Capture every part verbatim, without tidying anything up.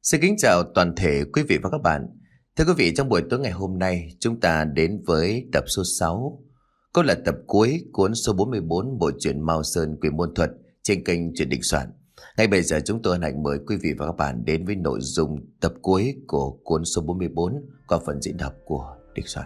Xin kính chào toàn thể quý vị và các bạn. Thưa quý vị, trong buổi tối ngày hôm nay, chúng ta đến với tập số sáu, cũng là tập cuối cuốn số bốn mươi bốn bộ truyện Mao Sơn Quỷ Môn Thuật trên kênh Truyện Định Soạn. Ngay bây giờ chúng tôi hân hạnh mời quý vị và các bạn đến với nội dung tập cuối của cuốn số bốn mươi bốn qua phần diễn đọc của Định Soạn.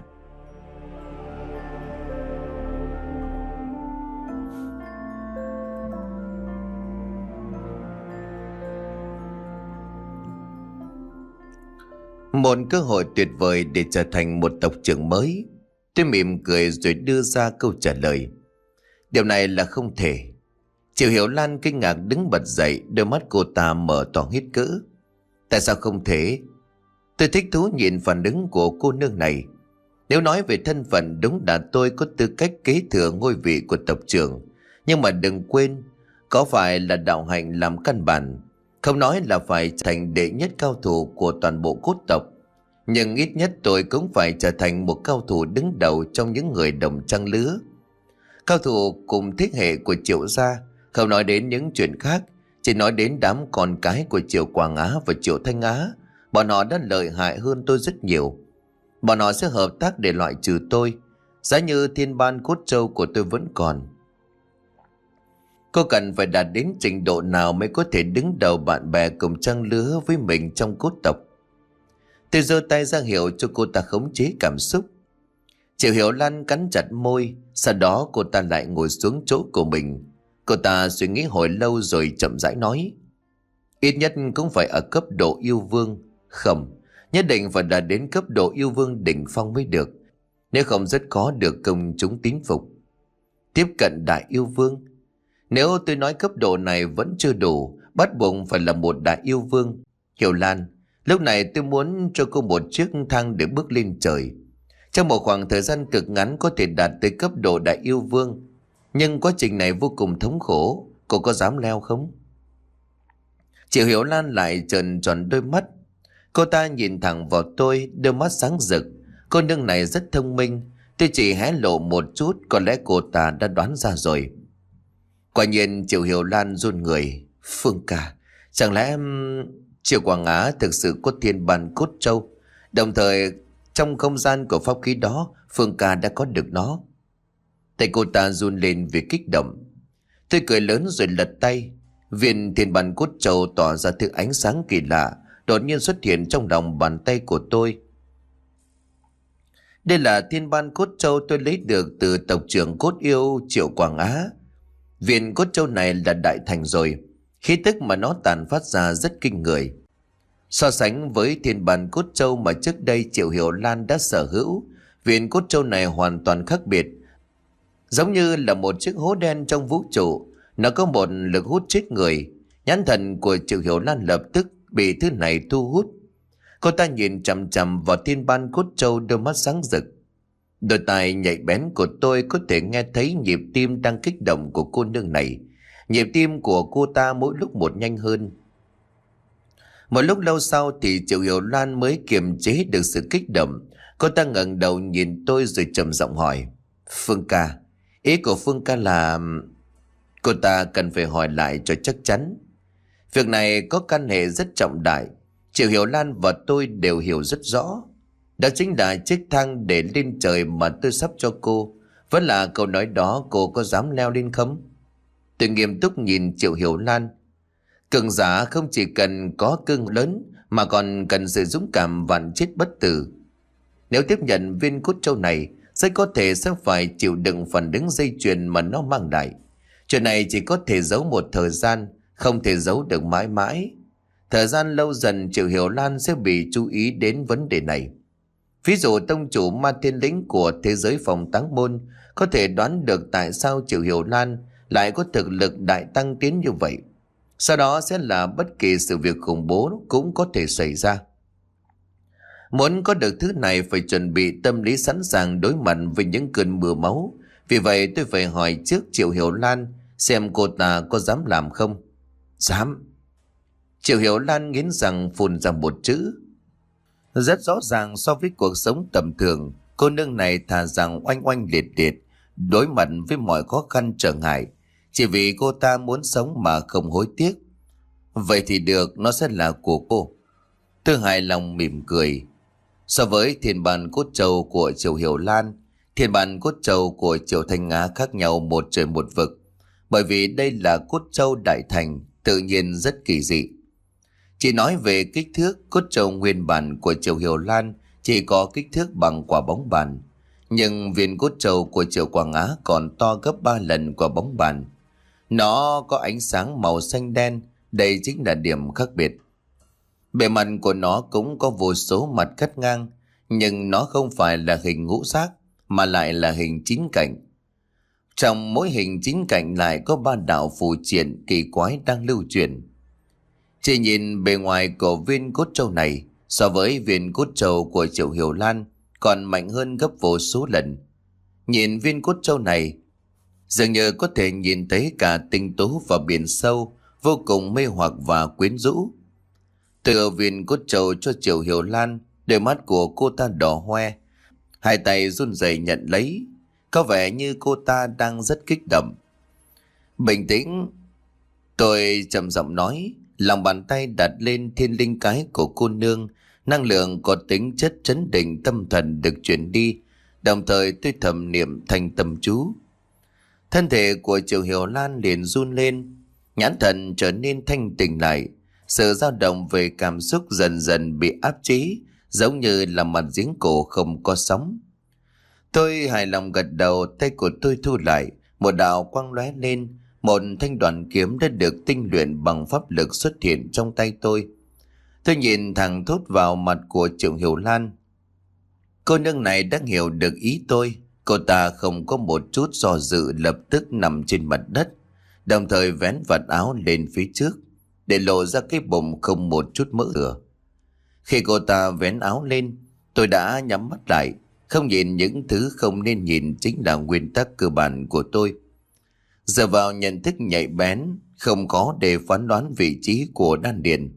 Một cơ hội tuyệt vời để trở thành một tộc trưởng mới. Tôi mỉm cười rồi đưa ra câu trả lời. Điều này là không thể. Triệu Hiểu Lan kinh ngạc đứng bật dậy, đôi mắt cô ta mở to hít cỡ. Tại sao không thể? Tôi thích thú nhìn phản ứng của cô nương này. Nếu nói về thân phận, đúng là tôi có tư cách kế thừa ngôi vị của tộc trưởng. Nhưng mà đừng quên, có phải là đạo hạnh làm căn bản. Không nói là phải thành đệ nhất cao thủ của toàn bộ cốt tộc, nhưng ít nhất tôi cũng phải trở thành một cao thủ đứng đầu trong những người đồng trang lứa. Cao thủ cùng thế hệ của Triệu gia, không nói đến những chuyện khác, chỉ nói đến đám con cái của Triệu Quảng Á và Triệu Thanh Á. Bọn họ đã lợi hại hơn tôi rất nhiều. Bọn họ sẽ hợp tác để loại trừ tôi. Giá như thiên ban cốt châu của tôi vẫn còn. Cô cần phải đạt đến trình độ nào mới có thể đứng đầu bạn bè cùng trang lứa với mình trong cốt tộc? Tôi giơ tay ra hiệu cho cô ta khống chế cảm xúc. Triệu Hiểu Lan cắn chặt môi, sau đó cô ta lại ngồi xuống chỗ của mình. Cô ta suy nghĩ hồi lâu rồi chậm rãi nói. Ít nhất cũng phải ở cấp độ yêu vương. Không, nhất định phải đạt đến cấp độ yêu vương đỉnh phong mới được. Nếu không rất khó được công chúng tín phục. Tiếp cận đại yêu vương. Nếu tôi nói cấp độ này vẫn chưa đủ, bắt buộc phải là một đại yêu vương. Hiểu Lan, lúc này tôi muốn cho cô một chiếc thang để bước lên trời. Trong một khoảng thời gian cực ngắn có thể đạt tới cấp độ đại yêu vương. Nhưng quá trình này vô cùng thống khổ, cô có dám leo không? Triệu Hiểu Lan lại trợn tròn đôi mắt. Cô ta nhìn thẳng vào tôi, đôi mắt sáng rực. Cô nương này rất thông minh. Tôi chỉ hé lộ một chút, có lẽ cô ta đã đoán ra rồi. Quả nhiên Triệu Hiểu Lan run người. Phương ca, chẳng lẽ um, Triệu Quảng Á thực sự có thiên bàn cốt châu? Đồng thời trong không gian của pháp khí đó, Phương ca đã có được nó. Tay cô ta run lên vì kích động. Tôi cười lớn rồi lật tay. Viên thiên bàn cốt châu tỏa ra thứ ánh sáng kỳ lạ, đột nhiên xuất hiện trong lòng bàn tay của tôi. Đây là thiên ban cốt châu tôi lấy được từ tộc trưởng cốt yêu Triệu Quảng Á. Viên cốt châu này là đại thành rồi, khí tức mà nó tàn phát ra rất kinh người. So sánh với thiên bàn cốt châu mà trước đây Triệu Hiểu Lan đã sở hữu, viên cốt châu này hoàn toàn khác biệt. Giống như là một chiếc hố đen trong vũ trụ, nó có một lực hút chết người. Nhãn thần của Triệu Hiểu Lan lập tức bị thứ này thu hút. Cô ta nhìn chằm chằm vào thiên ban cốt châu, đôi mắt sáng rực. Đôi tai nhạy bén của tôi có thể nghe thấy nhịp tim đang kích động của cô nương này. Nhịp tim của cô ta mỗi lúc một nhanh hơn. Một lúc lâu sau thì Triệu Hiểu Lan mới kiềm chế được sự kích động. Cô ta ngẩng đầu nhìn tôi rồi trầm giọng hỏi. Phương ca, ý của Phương ca là... Cô ta cần phải hỏi lại cho chắc chắn. Việc này có căn hệ rất trọng đại. Triệu Hiểu Lan và tôi đều hiểu rất rõ. Đó chính là chiếc thang để lên trời mà tôi sắp cho cô. Vẫn là câu nói đó, cô có dám leo lên không? Tôi nghiêm túc nhìn Triệu Hiểu Lan. Cường giả không chỉ cần có cưng lớn mà còn cần sự dũng cảm vạn chết bất tử. Nếu tiếp nhận viên cốt châu này, rất có thể sẽ phải chịu đựng phần đứng dây chuyền mà nó mang lại. Chuyện này chỉ có thể giấu một thời gian, không thể giấu được mãi mãi. Thời gian lâu dần Triệu Hiểu Lan sẽ bị chú ý đến vấn đề này. Ví dụ tông chủ ma thiên lĩnh của thế giới phòng táng môn có thể đoán được tại sao Triệu Hiểu Lan lại có thực lực đại tăng tiến như vậy. Sau đó sẽ là bất kỳ sự việc khủng bố cũng có thể xảy ra. Muốn có được thứ này phải chuẩn bị tâm lý sẵn sàng đối mặt với những cơn mưa máu. Vì vậy tôi phải hỏi trước Triệu Hiểu Lan xem cô ta có dám làm không. Dám. Triệu Hiểu Lan nghiến răng phun ra một chữ. Rất rõ ràng so với cuộc sống tầm thường, cô nương này thà rằng oanh oanh liệt liệt, đối mặt với mọi khó khăn trở ngại, chỉ vì cô ta muốn sống mà không hối tiếc. Vậy thì được, nó sẽ là của cô. Tôi hài lòng mỉm cười. So với thiên bản cốt trâu của Triệu Hiểu Lan, thiên bản cốt trâu của Triệu Thanh Á khác nhau một trời một vực. Bởi vì đây là cốt trâu đại thành, tự nhiên rất kỳ dị. Chỉ nói về kích thước, cốt trâu nguyên bản của Triệu Hiểu Lan chỉ có kích thước bằng quả bóng bàn. Nhưng viên cốt trâu của Triệu Quảng Á còn to gấp ba lần quả bóng bàn. Nó có ánh sáng màu xanh đen, đây chính là điểm khác biệt. Bề mặt của nó cũng có vô số mặt cắt ngang, nhưng nó không phải là hình ngũ giác mà lại là hình chín cạnh. Trong mỗi hình chín cạnh lại có ba đạo phù triển kỳ quái đang lưu truyền. Chỉ nhìn bề ngoài của viên cốt trâu này so với viên cốt trâu của Triệu Hiểu Lan còn mạnh hơn gấp vô số lần. Nhìn viên cốt trâu này dường như có thể nhìn thấy cả tinh tú và biển sâu, vô cùng mê hoặc và quyến rũ. Từ viên cốt trâu cho Triệu Hiểu Lan, đôi mắt của cô ta đỏ hoe, hai tay run rẩy nhận lấy, có vẻ như cô ta đang rất kích động. Bình tĩnh, tôi trầm giọng nói, lòng bàn tay đặt lên thiên linh cái của cô nương, năng lượng có tính chất trấn định tâm thần được chuyển đi, đồng thời tôi thầm niệm thành tâm chú. Thân thể của Triệu Hiểu Lan liền run lên, nhãn thần trở nên thanh tỉnh lại, sự dao động về cảm xúc dần dần bị áp chế, giống như là mặt giếng cổ không có sóng. Tôi hài lòng gật đầu, tay của tôi thu lại, một đạo quang lóe lên, một thanh đoàn kiếm đã được tinh luyện bằng pháp lực xuất hiện trong tay tôi. Tôi nhìn thẳng thốt vào mặt của Triệu Hiểu Lan. Cô nương này đã hiểu được ý tôi. Cô ta không có một chút do dự, lập tức nằm trên mặt đất, đồng thời vén vạt áo lên phía trước để lộ ra cái bụng không một chút mỡ thừa. Khi cô ta vén áo lên, tôi đã nhắm mắt lại, không nhìn những thứ không nên nhìn, chính là nguyên tắc cơ bản của tôi. Dựa vào nhận thức nhạy bén, không khó để phán đoán vị trí của đan điền.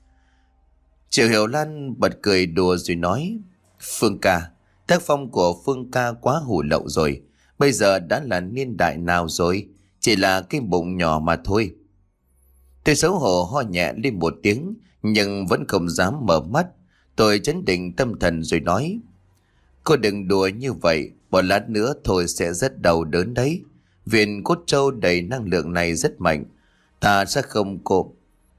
Triệu Hiểu Lan bật cười đùa rồi nói, Phương ca, tác phong của Phương ca quá hủ lậu rồi. Bây giờ đã là niên đại nào rồi, chỉ là cái bụng nhỏ mà thôi. Tôi xấu hổ ho nhẹ lên một tiếng, nhưng vẫn không dám mở mắt. Tôi chấn định tâm thần rồi nói, cô đừng đùa như vậy, một lát nữa thôi sẽ rất đau đớn đấy. Viên cốt trâu đầy năng lượng này rất mạnh, ta sẽ không cô.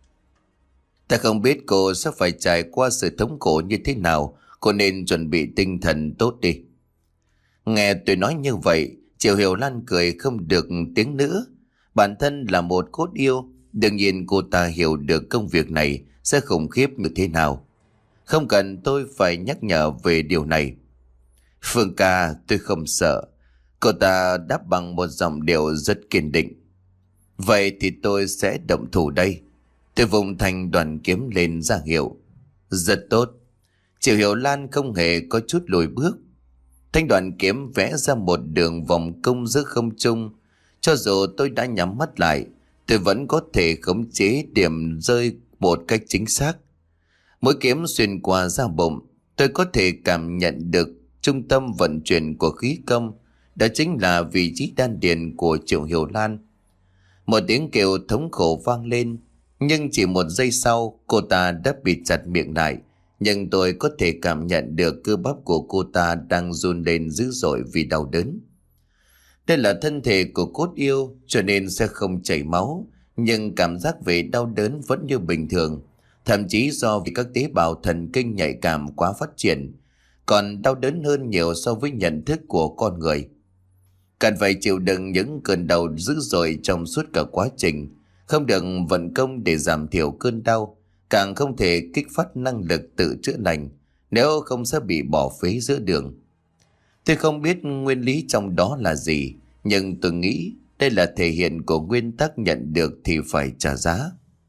Ta không biết cô sẽ phải trải qua sự thống khổ như thế nào, cô nên chuẩn bị tinh thần tốt đi. Nghe tôi nói như vậy, Triệu Hiểu Lan cười không được tiếng nữa. Bản thân là một cốt yêu, đương nhiên cô ta hiểu được công việc này sẽ khủng khiếp như thế nào. Không cần tôi phải nhắc nhở về điều này. Phương ca, tôi không sợ. Cô ta đáp bằng một giọng điệu rất kiên định. Vậy thì tôi sẽ động thủ đây. Tôi vùng thành đoàn kiếm lên ra hiệu. Rất tốt. Triệu Hiểu Lan không hề có chút lùi bước. Thanh đoàn kiếm vẽ ra một đường vòng cung giữa không trung. Cho dù tôi đã nhắm mắt lại, tôi vẫn có thể khống chế điểm rơi một cách chính xác. Mỗi kiếm xuyên qua da bụng, tôi có thể cảm nhận được trung tâm vận chuyển của khí công. Đó chính là vị trí đan điền của Triệu Hiểu Lan. Một tiếng kêu thống khổ vang lên, nhưng chỉ một giây sau cô ta đã bịt chặt miệng lại. Nhưng tôi có thể cảm nhận được cơ bắp của cô ta đang run lên dữ dội vì đau đớn. Đây là thân thể của cốt yêu cho nên sẽ không chảy máu, nhưng cảm giác về đau đớn vẫn như bình thường, thậm chí do vì các tế bào thần kinh nhạy cảm quá phát triển, còn đau đớn hơn nhiều so với nhận thức của con người. Cần phải chịu đựng những cơn đau dữ dội trong suốt cả quá trình, không được vận công để giảm thiểu cơn đau, càng không thể kích phát năng lực tự chữa lành, nếu không sẽ bị bỏ phế giữa đường. Tôi không biết nguyên lý trong đó là gì, nhưng tôi nghĩ đây là thể hiện của nguyên tắc nhận được thì phải trả giá.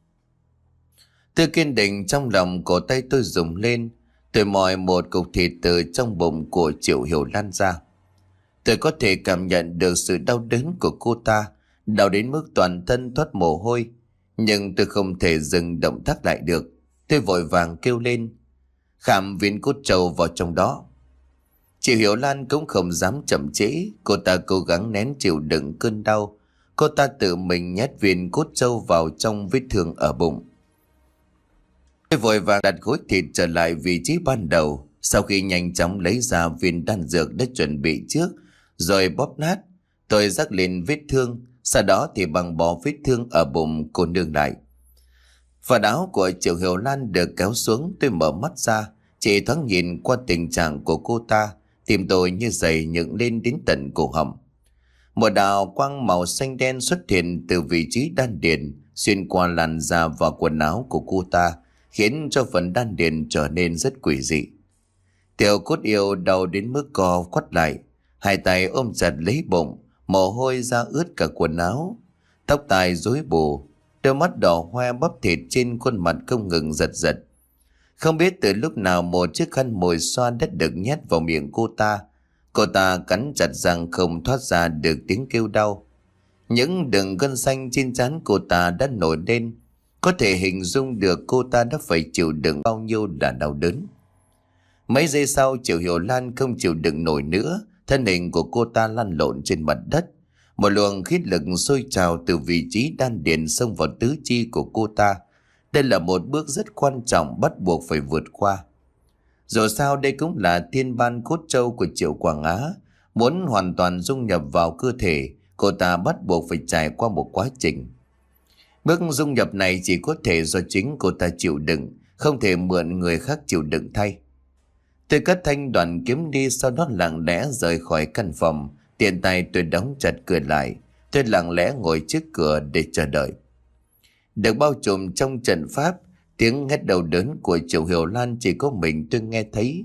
Tôi kiên định trong lòng, cổ tay tôi rung lên, tôi moi một cục thịt từ trong bụng của Triệu Hiểu Lan ra. Tôi có thể cảm nhận được sự đau đớn của cô ta, đau đến mức toàn thân thoát mồ hôi, nhưng tôi không thể dừng động tác lại được. Tôi vội vàng kêu lên, khảm viên cốt trâu vào trong đó. Chị Hiểu Lan cũng không dám chậm trễ, cô ta cố gắng nén chịu đựng cơn đau. Cô ta tự mình nhét viên cốt trâu vào trong vết thương ở bụng. Tôi vội vàng đặt khối thịt trở lại vị trí ban đầu. Sau khi nhanh chóng lấy ra viên đan dược đã chuẩn bị trước rồi bóp nát, tôi rắc lên vết thương. Sau đó thì băng bó vết thương ở bụng cô nương lại. Và áo của Triệu Hiểu Lan được kéo xuống. Tôi mở mắt ra, chỉ thoáng nhìn qua tình trạng của cô ta, tim tôi như dày nhựng lên đến tận cổ họng. Một đạo quang màu xanh đen xuất hiện từ vị trí đan điền, xuyên qua làn da và quần áo của cô ta, khiến cho phần đan điền trở nên rất quỷ dị. Tiểu Cốt Yêu đau đến mức co quắt lại, hai tay ôm chặt lấy bụng, mồ hôi ra ướt cả quần áo, tóc tai rối bù, đôi mắt đỏ hoe bắp thịt trên khuôn mặt không ngừng giật giật. Không biết từ lúc nào một chiếc khăn mồi xoa đã được nhét vào miệng cô ta. Cô ta cắn chặt răng không thoát ra được tiếng kêu đau. Những đường gân xanh trên trán cô ta đã nổi lên. Có thể hình dung được cô ta đã phải chịu đựng bao nhiêu là đau đớn. Mấy giây sau, Triệu Hiểu Lan không chịu đựng nổi nữa. Thân hình của cô ta lăn lộn trên mặt đất. Một luồng khí lực sôi trào từ vị trí đan điền xông vào tứ chi của cô ta. Đây là một bước rất quan trọng bắt buộc phải vượt qua. Dù sao đây cũng là thiên ban cốt trâu của Triệu Quảng Á. Muốn hoàn toàn dung nhập vào cơ thể, cô ta bắt buộc phải trải qua một quá trình. Bước dung nhập này chỉ có thể do chính cô ta chịu đựng, không thể mượn người khác chịu đựng thay. Tôi cất thanh đoàn kiếm đi, sau đó lặng lẽ rời khỏi căn phòng. Tiện tay tôi đóng chặt cửa lại. Tôi lặng lẽ ngồi trước cửa để chờ đợi. Được bao trùm trong trận pháp, tiếng hét đau đớn của Triệu Hiểu Lan chỉ có mình tôi nghe thấy.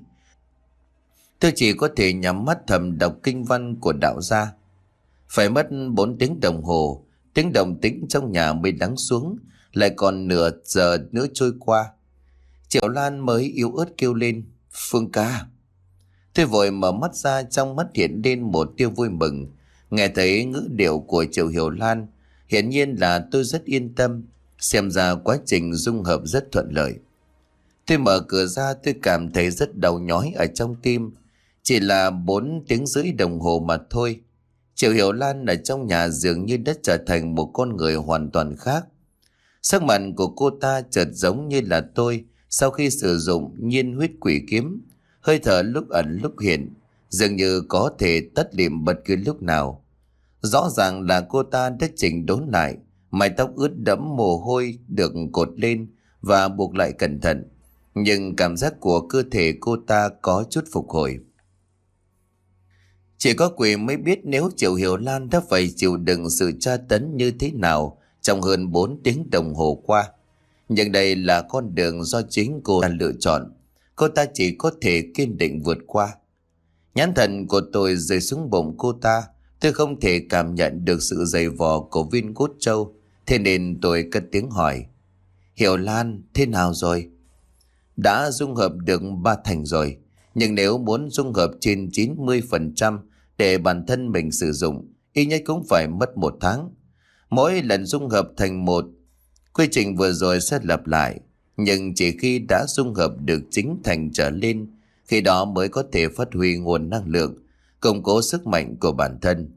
Tôi chỉ có thể nhắm mắt thầm đọc kinh văn của đạo gia. Phải mất bốn tiếng đồng hồ, tiếng động tĩnh trong nhà mới lắng xuống. Lại còn nửa giờ nữa trôi qua, Triệu Lan mới yếu ớt kêu lên: "Phương ca." Tôi vội mở mắt ra, trong mắt hiện lên một tia vui mừng. Nghe thấy ngữ điệu của Triệu Hiểu Lan, hiển nhiên là tôi rất yên tâm. Xem ra quá trình dung hợp rất thuận lợi. Tôi mở cửa ra, tôi cảm thấy rất đau nhói ở trong tim. Chỉ là bốn tiếng rưỡi đồng hồ mà thôi. Triệu Hiểu Lan ở trong nhà dường như đã trở thành một con người hoàn toàn khác. Sắc mặt của cô ta chợt giống như là tôi sau khi sử dụng nhiên huyết quỷ kiếm. Hơi thở lúc ẩn lúc hiện, dường như có thể tắt lịm bất cứ lúc nào. Rõ ràng là cô ta đã chỉnh đốn lại. Mái tóc ướt đẫm mồ hôi được cột lên và buộc lại cẩn thận. Nhưng cảm giác của cơ thể cô ta có chút phục hồi. Chỉ có quỷ mới biết nếu Triệu Hiểu Lan đã phải chịu đựng sự tra tấn như thế nào trong hơn bốn tiếng đồng hồ qua. Nhưng đây là con đường do chính cô ta lựa chọn. Cô ta chỉ có thể kiên định vượt qua. Nhãn thần của tôi rơi xuống bụng cô ta. Tôi không thể cảm nhận được sự dày vò của viên cốt trâu. Thế nên tôi cất tiếng hỏi: "Hiểu Lan, thế nào rồi?" "Đã dung hợp được ba thành rồi. Nhưng nếu muốn dung hợp trên chín mươi phần trăm để bản thân mình sử dụng, ít nhất cũng phải mất một tháng. Mỗi lần dung hợp thành một, quy trình vừa rồi sẽ lặp lại. Nhưng chỉ khi đã dung hợp được chính thành trở lên, khi đó mới có thể phát huy nguồn năng lượng, củng cố sức mạnh của bản thân."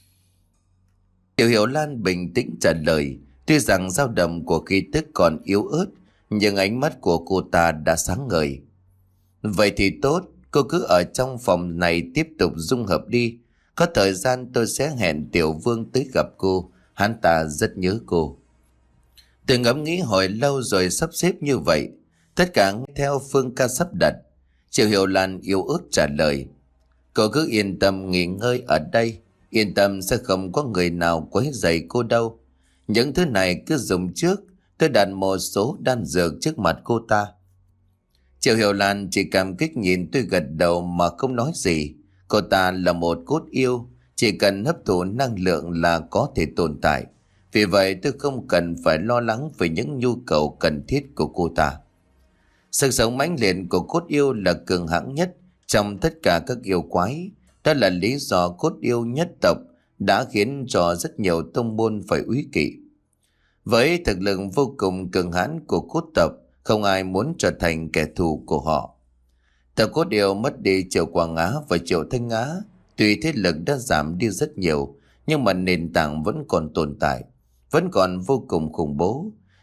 Tiểu Hiểu Lan bình tĩnh trả lời. Tuy rằng dao động của khí tức còn yếu ớt, nhưng ánh mắt của cô ta đã sáng ngời. "Vậy thì tốt, cô cứ ở trong phòng này tiếp tục dung hợp đi. Có thời gian tôi sẽ hẹn Tiểu Vương tới gặp cô, hắn ta rất nhớ cô." Tôi ngẫm nghĩ hồi lâu rồi sắp xếp như vậy. Tất cả nghe theo Phương ca sắp đặt. Triệu Hiểu Lan yếu ớt trả lời: "Cô cứ yên tâm nghỉ ngơi ở đây. Yên tâm sẽ không có người nào quấy rầy cô đâu. Những thứ này cứ dùng trước." Tôi đặt một số đan dược trước mặt cô ta. Triệu Hiểu Lan chỉ cảm kích nhìn tôi gật đầu mà không nói gì. Cô ta là một cốt yêu, chỉ cần hấp thụ năng lượng là có thể tồn tại. Vì vậy tôi không cần phải lo lắng về những nhu cầu cần thiết của cô ta. Sức sống mãnh liệt của cốt yêu là cường hãn nhất trong tất cả các yêu quái. Đó là lý do cốt yêu nhất tộc đã khiến cho rất nhiều tông môn phải úy kỵ. Với thực lực vô cùng cường hãn của cốt tộc, không ai muốn trở thành kẻ thù của họ. Tộc cốt yêu mất đi Triệu Quảng Á và Triệu Thanh Á. Tuy thế lực đã giảm đi rất nhiều, nhưng mà nền tảng vẫn còn tồn tại, vẫn còn vô cùng khủng bố.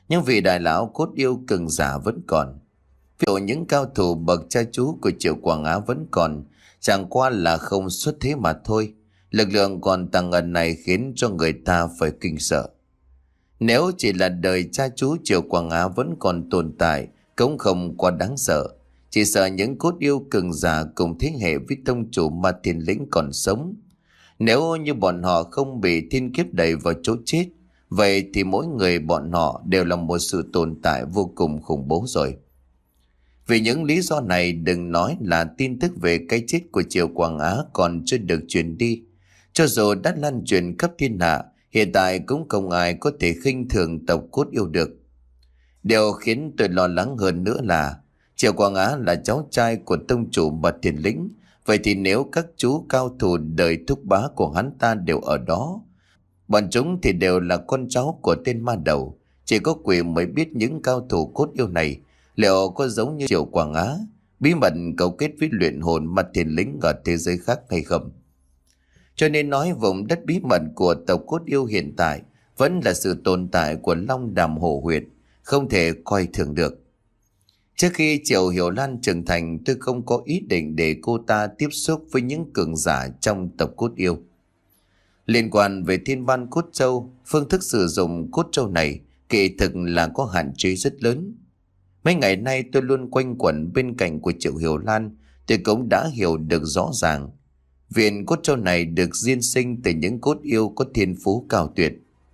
Nhưng vị đại lão cốt yêu cường giả vẫn còn. Ví dụ những cao thủ bậc cha chú của Triệu Quảng Á vẫn còn, chẳng qua là không xuất thế mà thôi. Lực lượng còn tàng ẩn này khiến cho người ta phải kinh sợ. Nếu chỉ là đời cha chú Triệu Quảng Á vẫn còn tồn tại, cũng không quá đáng sợ. Chỉ sợ những cốt yêu cường giả cùng thế hệ với tông chủ Ma Thiên Lĩnh còn sống. Nếu như bọn họ không bị thiên kiếp đẩy vào chỗ chết, vậy thì mỗi người bọn họ đều là một sự tồn tại vô cùng khủng bố rồi. Vì những lý do này, đừng nói là tin tức về cái chết của Triệu Quảng Á còn chưa được truyền đi. Cho dù đã lan truyền khắp thiên hạ, hiện tại cũng không ai có thể khinh thường tộc cốt yêu được. Điều khiến tôi lo lắng hơn nữa là Triệu Quảng Á là cháu trai của tông chủ Ma Thiên Lĩnh. Vậy thì nếu các chú cao thủ đời thúc bá của hắn ta đều ở đó, bọn chúng thì đều là con cháu của tên ma đầu. Chỉ có quỷ mới biết những cao thủ cốt yêu này liệu có giống như Triệu Quảng Á, bí mật cấu kết với luyện hồn Ma Thiên Lĩnh ở thế giới khác hay không. Cho nên nói vùng đất bí mật của tộc cốt yêu hiện tại vẫn là sự tồn tại của Long Đàm Hổ Huyệt, không thể coi thường được. Trước khi Triệu Hiểu Lan trưởng thành, tôi không có ý định để cô ta tiếp xúc với những cường giả trong tộc cốt yêu. Liên quan về thiên ban cốt châu, phương thức sử dụng cốt châu này kỳ thực là có hạn chế rất lớn. Mấy ngày nay tôi luôn quanh quẩn bên cạnh của Triệu Hiểu Lan, tôi cũng đã hiểu được rõ ràng. Viên cốt châu này được diên sinh từ những cốt yêu có thiên phú cao tuyệt.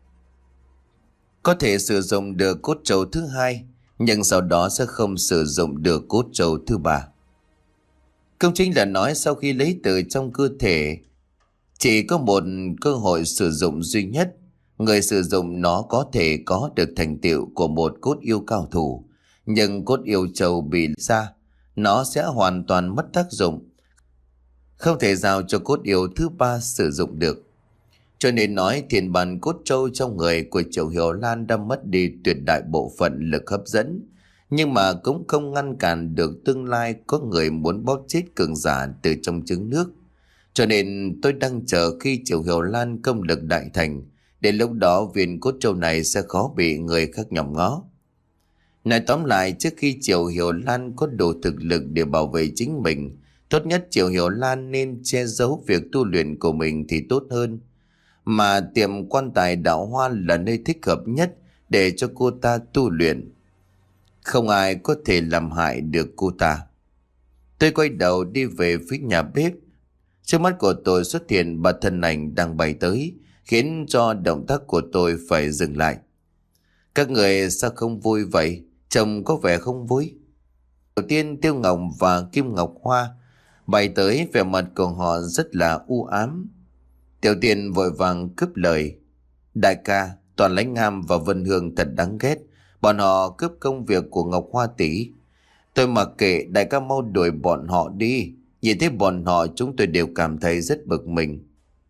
Có thể sử dụng được cốt châu thứ hai, nhưng sau đó sẽ không sử dụng được cốt châu thứ ba. Công chính là nói sau khi lấy từ trong cơ thể, chỉ có một cơ hội sử dụng duy nhất. Người sử dụng nó có thể có được thành tựu của một cốt yêu cao thủ, nhưng cốt yêu châu bị ra, nó sẽ hoàn toàn mất tác dụng, không thể giao cho cốt yêu thứ ba sử dụng được. Cho nên nói thiên bản cốt châu trong người của Triệu Hiểu Lan đã mất đi tuyệt đại bộ phận lực hấp dẫn, nhưng mà cũng không ngăn cản được tương lai có người muốn bóp chết cường giả từ trong trứng nước. Cho nên tôi đang chờ khi Triệu Hiểu Lan công lực đại thành, đến lúc đó viên cốt châu này sẽ khó bị người khác nhòm ngó. Nói tóm lại, trước khi Triệu Hiểu Lan có đủ thực lực để bảo vệ chính mình, tốt nhất Triệu Hiểu Lan nên che giấu việc tu luyện của mình thì tốt hơn. Mà tiệm quan tài đạo hoa là nơi thích hợp nhất để cho cô ta tu luyện. Không ai có thể làm hại được cô ta. Tôi quay đầu đi về phía nhà bếp. Trước mắt của tôi xuất hiện bà thân ảnh đang bay tới, khiến cho động tác của tôi phải dừng lại. Các người sao không vui vậy? Trông có vẻ không vui. Đầu tiên Tiêu Ngọc và Kim Ngọc Hoa bay tới, vẻ mặt của họ rất là u ám. Tiểu Tiên vội vàng cướp lời. Đại ca, Toàn Lãnh Ngam và Vân Hương thật đáng ghét. Bọn họ cướp công việc của Ngọc Hoa tỷ. Tôi mặc kệ, đại ca mau đuổi bọn họ đi. Nhìn thấy bọn họ chúng tôi đều cảm thấy rất bực mình.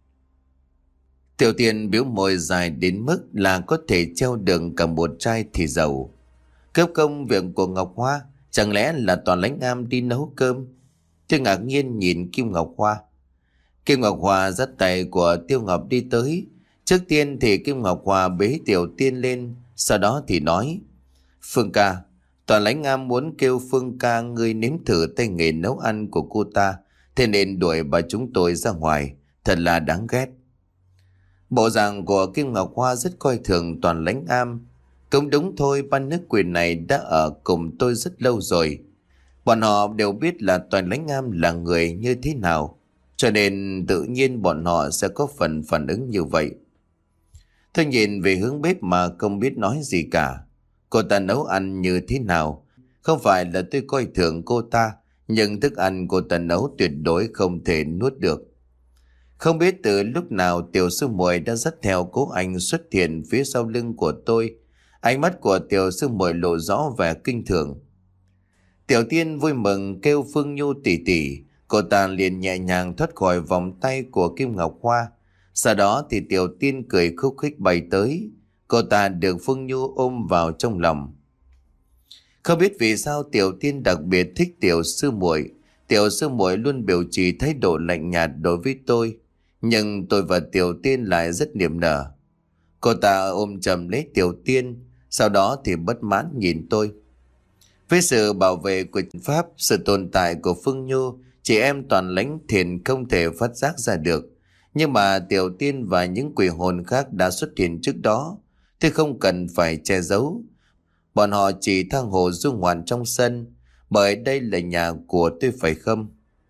Tiểu Tiên biểu môi dài đến mức là có thể treo đường cả một chai thì dầu. Cướp công việc của Ngọc Hoa, chẳng lẽ là Toàn Lãnh Ngam đi nấu cơm? Tôi ngạc nhiên nhìn Kim Ngọc Hoa. Kim Ngọc Hoa dắt tay của Tiêu Ngọc đi tới. Trước tiên thì Kim Ngọc Hoa bế Tiểu Tiên lên, sau đó thì nói: Phương ca, Toàn Lãnh Ngam muốn kêu Phương ca ngươi nếm thử tay nghề nấu ăn của cô ta, thế nên đuổi bà chúng tôi ra ngoài, thật là đáng ghét. Bộ dạng của Kim Ngọc Hoa rất coi thường Toàn Lãnh Ngam. Cũng đúng thôi, ban nước quyền này đã ở cùng tôi rất lâu rồi. Bọn họ đều biết là Toàn Lãnh Ngam là người như thế nào, cho nên tự nhiên bọn họ sẽ có phần phản ứng như vậy. Tôi nhìn về hướng bếp mà không biết nói gì cả. Cô ta nấu ăn như thế nào? Không phải là tôi coi thường cô ta, nhưng thức ăn cô ta nấu tuyệt đối không thể nuốt được. Không biết từ lúc nào Tiểu Sư Muội đã dắt theo Cố Anh xuất hiện phía sau lưng của tôi. Ánh mắt của Tiểu Sư Muội lộ rõ vẻ kinh thường. Tiểu Tiên vui mừng kêu Phương Nhu tỷ tỷ. Cô ta liền nhẹ nhàng thoát khỏi vòng tay của Kim Ngọc Hoa. Sau đó thì Tiểu Tiên cười khúc khích bay tới. Cô ta được Phương Nhu ôm vào trong lòng. Không biết vì sao Tiểu Tiên đặc biệt thích Tiểu Sư Muội. Tiểu Sư Muội luôn biểu trì thái độ lạnh nhạt đối với tôi, nhưng tôi và Tiểu Tiên lại rất niềm nở. Cô ta ôm chầm lấy Tiểu Tiên, Sau đó thì bất mãn nhìn tôi. Với sự bảo vệ của Pháp, sự tồn tại của Phương Nhu, chị em toàn lãnh thiền không thể phát giác ra được. Nhưng mà Tiểu Tiên và những quỷ hồn khác đã xuất hiện trước đó, thì không cần phải che giấu. Bọn họ chỉ tha hồ du ngoạn trong sân, bởi đây là nhà của tôi phải không?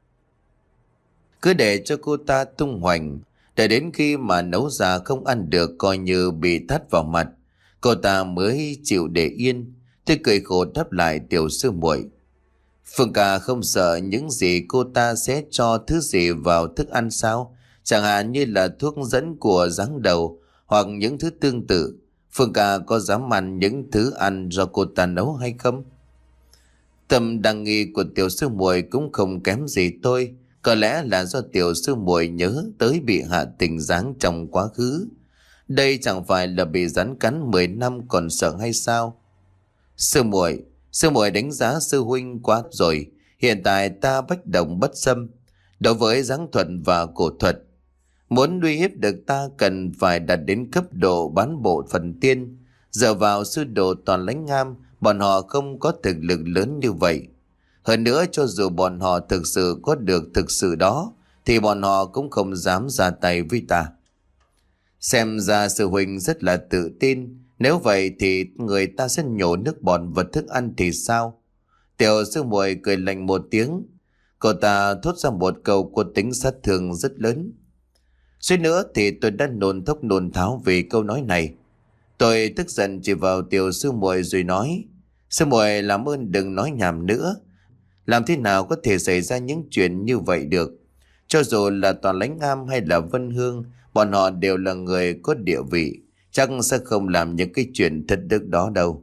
Cứ để cho cô ta tung hoành, để đến khi mà nấu ra không ăn được coi như bị thắt vào mặt, cô ta mới chịu để yên. Tôi cười khổ đáp lại Tiểu sư muội. Phương ca không sợ những gì cô ta sẽ cho thứ gì vào thức ăn sao? Chẳng hạn như là thuốc dẫn của giáng đầu hoặc những thứ tương tự. Phương ca có dám ăn những thứ ăn do cô ta nấu hay không? Tâm đăng nghi của Tiểu sư muội cũng không kém gì tôi. Có lẽ là do Tiểu sư muội nhớ tới bị hạ tình giáng trong quá khứ. Đây chẳng phải là bị rắn cắn mười năm còn sợ hay sao? Sư muội, sư muội đánh giá sư huynh quá rồi. Hiện tại ta bách động bất xâm. Đối với giáng thuật và cổ thuật, muốn uy hiếp được ta cần phải đạt đến cấp độ bán bộ phần tiên. Dựa vào sư đồ toàn lãnh Ngam, bọn họ không có thực lực lớn như vậy. Hơn nữa, cho dù bọn họ thực sự có được thực sự đó, thì bọn họ cũng không dám ra tay với ta. Xem ra sư huynh rất là tự tin. Nếu vậy thì người ta sẽ nhổ nước bọt vào thức ăn thì sao? Tiểu sư muội cười lạnh một tiếng. Cô ta thốt ra một câu có tính sát thương rất lớn. Suýt nữa thì tôi đã nôn thốc nôn tháo vì câu nói này. Tôi tức giận chỉ vào tiểu sư muội rồi nói: sư muội làm ơn đừng nói nhảm nữa. Làm thế nào có thể xảy ra những chuyện như vậy được? Cho dù là Toàn Lãnh Am hay là Vân Hương, bọn họ đều là người có địa vị, chắc sẽ không làm những cái chuyện thất đức đó đâu.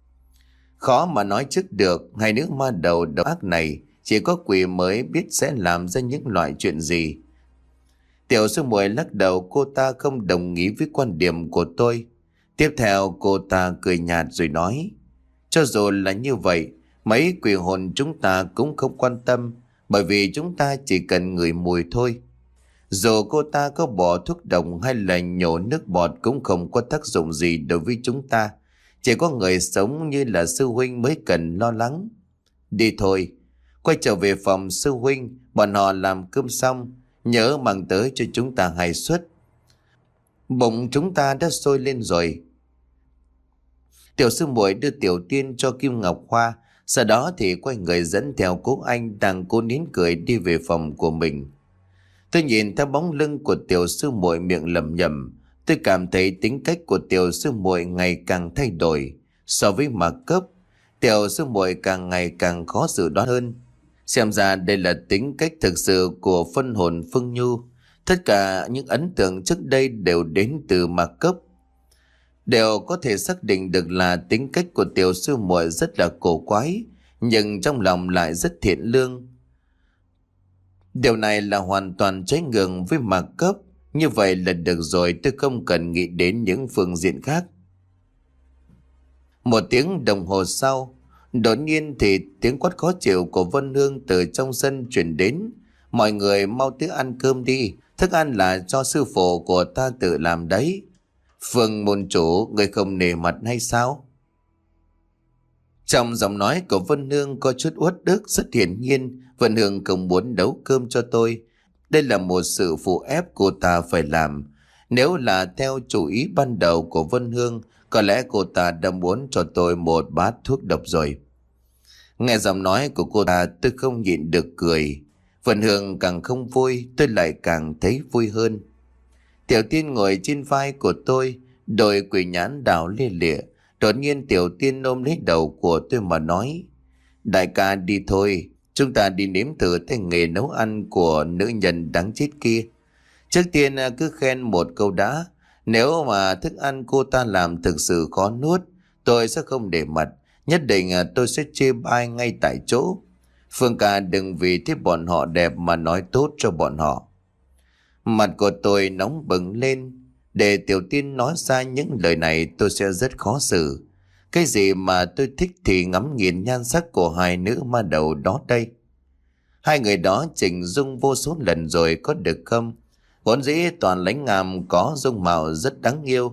Khó mà nói trước được, hai nữ ma đầu độc ác này chỉ có quỷ mới biết sẽ làm ra những loại chuyện gì. Tiểu sư muội lắc đầu, cô ta không đồng ý với quan điểm của tôi. Tiếp theo cô ta cười nhạt rồi nói: cho dù là như vậy, mấy quỷ hồn chúng ta cũng không quan tâm, bởi vì chúng ta chỉ cần ngửi mùi thôi. Dù cô ta có bỏ thuốc độc hay là nhổ nước bọt cũng không có tác dụng gì đối với chúng ta. Chỉ có người sống như là sư huynh mới cần lo lắng. Đi thôi, quay trở về phòng sư huynh, bọn họ làm cơm xong, nhớ mang tới cho chúng ta hai suất. Bụng chúng ta đã sôi lên rồi. Tiểu sư muội đưa Tiểu Tiên cho Kim Ngọc Hoa, sau đó thì quay người dẫn theo Cố Anh đang cố nín cười đi về phòng của mình. Tôi nhìn theo bóng lưng của tiểu sư muội miệng lẩm nhẩm, tôi cảm thấy tính cách của tiểu sư muội ngày càng thay đổi. So với Mạc Cấp, tiểu sư muội càng ngày càng khó xử đoán hơn. Xem ra đây là tính cách thực sự của phân hồn Phương Nhu. Tất cả những ấn tượng trước đây đều đến từ Mạc Cấp. Đều có thể xác định được là tính cách của tiểu sư muội rất là cổ quái, nhưng trong lòng lại rất thiện lương. Điều này là hoàn toàn trái ngược với Mạc Cấp. Như vậy là được rồi, tôi không cần nghĩ đến những phương diện khác. Một tiếng đồng hồ sau, đột nhiên thì tiếng quát khó chịu của Vân Hương từ trong sân truyền đến. Mọi người mau tới ăn cơm đi, thức ăn là cho sư phụ của ta tự làm đấy. Phương môn chủ, người không nể mặt hay sao? Trong giọng nói của Vân Hương có chút uất ức, rất hiển nhiên Vân Hương không muốn nấu cơm cho tôi. Đây là một sự phụ ép cô ta phải làm. Nếu là theo chủ ý ban đầu của Vân Hương, có lẽ cô ta đã muốn cho tôi một bát thuốc độc rồi. Nghe giọng nói của cô ta, tôi không nhịn được cười. Vân Hương càng không vui, tôi lại càng thấy vui hơn. Tiểu Tiên ngồi trên vai của tôi, đôi quỷ nhãn đảo lia lịa. Đột nhiên Tiểu Tiên ôm lấy đầu của tôi mà nói: đại ca đi thôi, chúng ta đi nếm thử tay nghề nấu ăn của nữ nhân đáng chết kia. Trước tiên cứ khen một câu đã. Nếu mà thức ăn cô ta làm thực sự khó nuốt, tôi sẽ không để mặt. Nhất định tôi sẽ chê bai ngay tại chỗ. Phương ca đừng vì thế bọn họ đẹp mà nói tốt cho bọn họ. Mặt của tôi nóng bừng lên. Để Tiểu Tiên nói ra những lời này tôi sẽ rất khó xử. Cái gì mà tôi thích thì ngắm nhìn nhan sắc của hai nữ ma đầu đó đây. Hai người đó chỉnh dung vô số lần rồi có được không? Vốn dĩ Toàn Lãnh Ngam có dung mạo rất đáng yêu.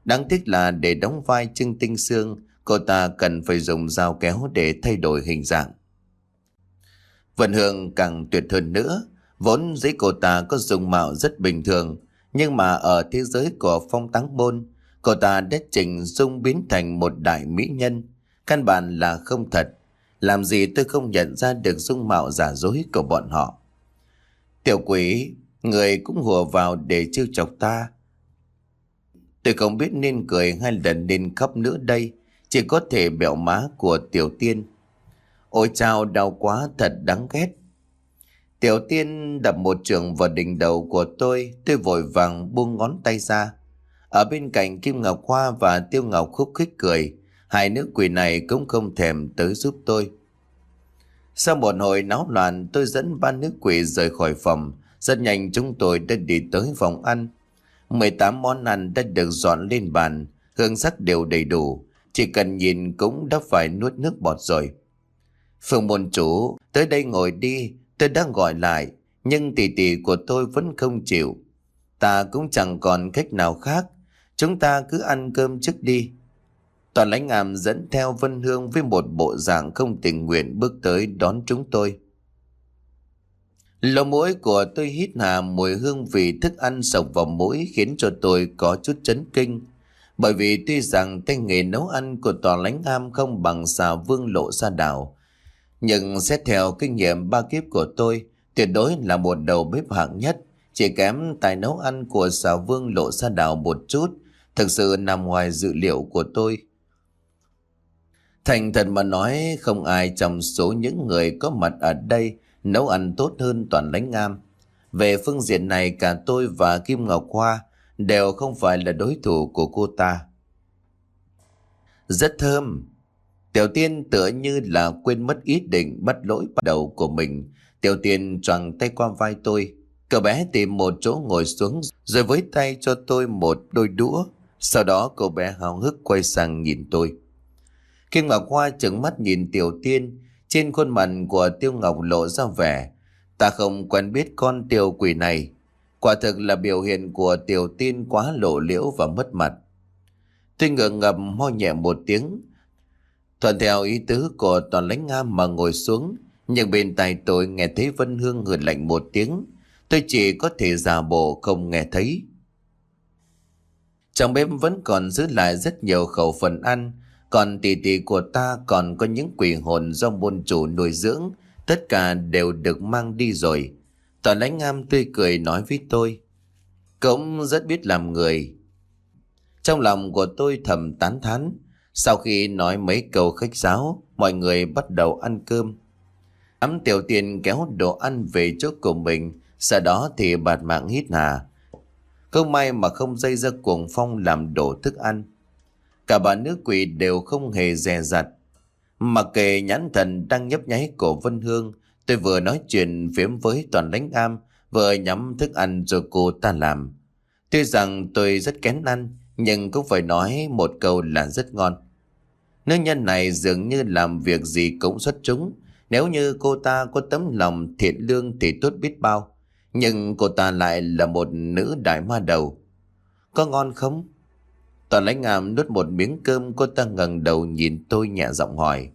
Đáng tiếc là để đóng vai Trương Tinh Sương, cô ta cần phải dùng dao kéo để thay đổi hình dạng. Vân Hương càng tuyệt hơn nữa. Vốn dĩ cô ta có dung mạo rất bình thường, nhưng mà ở thế giới của Phong Táng Môn, cô ta đã chỉnh dung biến thành một đại mỹ nhân. Căn bản là không thật. Làm gì tôi không nhận ra được dung mạo giả dối của bọn họ. Tiểu quỷ, người cũng hùa vào để trêu chọc ta. Tôi không biết nên cười hay là nên khóc nữa đây. Chỉ có thể bẹo má của Tiểu Tiên. Ôi chao, đau quá, thật đáng ghét. Tiểu Tiên đập một chưởng vào đỉnh đầu của tôi. Tôi vội vàng buông ngón tay ra. Ở bên cạnh Kim Ngọc Hoa và Tiêu Ngọc khúc khích cười. Hai nữ quỷ này cũng không thèm tới giúp tôi. Sau một hồi náo loạn, tôi dẫn ba nữ quỷ rời khỏi phòng. Rất nhanh chúng tôi đã đi tới phòng ăn. mười tám món ăn đã được dọn lên bàn, hương sắc đều đầy đủ. Chỉ cần nhìn cũng đã phải nuốt nước bọt rồi. Phương môn chủ, tới đây ngồi đi, tôi đã gọi lại. Nhưng tỷ tỷ của tôi vẫn không chịu. Ta cũng chẳng còn cách nào khác. Chúng ta cứ ăn cơm trước đi. Toàn Lãnh Am dẫn theo Vân Hương với một bộ dạng không tình nguyện bước tới đón chúng tôi. Lỗ mũi của tôi hít hà mùi hương vị thức ăn sộc vào mũi khiến cho tôi có chút chấn kinh. Bởi vì tuy rằng tay nghề nấu ăn của Toàn Lãnh Am không bằng xà vương Lộ Sa Đảo, nhưng xét theo kinh nghiệm ba kiếp của tôi, tuyệt đối là một đầu bếp hạng nhất. Chỉ kém tài nấu ăn của xà vương Lộ Sa Đảo một chút, thực sự nằm ngoài dự liệu của tôi. Thành thật mà nói, không ai trong số những người có mặt ở đây nấu ăn tốt hơn Toàn Lãnh Am. Về phương diện này, cả tôi và Kim Ngọc Hoa đều không phải là đối thủ của cô ta. Rất thơm. Tiểu Tiên tựa như là quên mất ý định bắt lỗi bắt đầu của mình. Tiểu Tiên choàng tay qua vai tôi. Cậu bé tìm một chỗ ngồi xuống rồi với tay cho tôi một đôi đũa. Sau đó cậu bé háo hức quay sang nhìn tôi. Kim Ngọc Hoa trừng mắt nhìn Tiểu Tiên. Trên khuôn mặt của Tiêu Ngọc lộ ra vẻ ta không quen biết con tiểu quỷ này. Quả thực là biểu hiện của Tiểu Tiên quá lộ liễu và mất mặt. Tôi ngượng ngập ho nhẹ một tiếng, thuận theo ý tứ của Toàn Lãnh Am mà ngồi xuống. Nhưng bên tai tôi nghe thấy Vân Hương hừ lạnh một tiếng. Tôi chỉ có thể giả bộ không nghe thấy. Trong bếp vẫn còn giữ lại rất nhiều khẩu phần ăn. Còn tỷ tỷ của ta còn có những quỷ hồn do môn chủ nuôi dưỡng, tất cả đều được mang đi rồi. Toàn Lãnh Am tươi cười nói với tôi, cũng rất biết làm người. Trong lòng của tôi thầm tán thán. Sau khi nói mấy câu khách sáo, mọi người bắt đầu ăn cơm. Ấm Tiểu Tiên kéo đồ ăn về chỗ của mình, sau đó thì bạt mạng hít hà. Không may mà không dây ra cuồng phong làm đổ thức ăn. Cả ba nữ quỷ đều không hề dè dặt. Mặc kệ nhãn thần đang nhấp nháy của Vân Hương, tôi vừa nói chuyện phiếm với Toàn Lãnh Am, vừa nhắm thức ăn rồi cô ta làm. Tuy rằng tôi rất kén ăn, nhưng cũng phải nói một câu là rất ngon. Nữ nhân này dường như làm việc gì cũng xuất chúng. Nếu như cô ta có tấm lòng thiện lương thì tốt biết bao. Nhưng cô ta lại là một nữ đại ma đầu. Có ngon không? Toàn Lãnh Am nuốt một miếng cơm, cô ta ngẩng đầu nhìn tôi nhẹ giọng hỏi.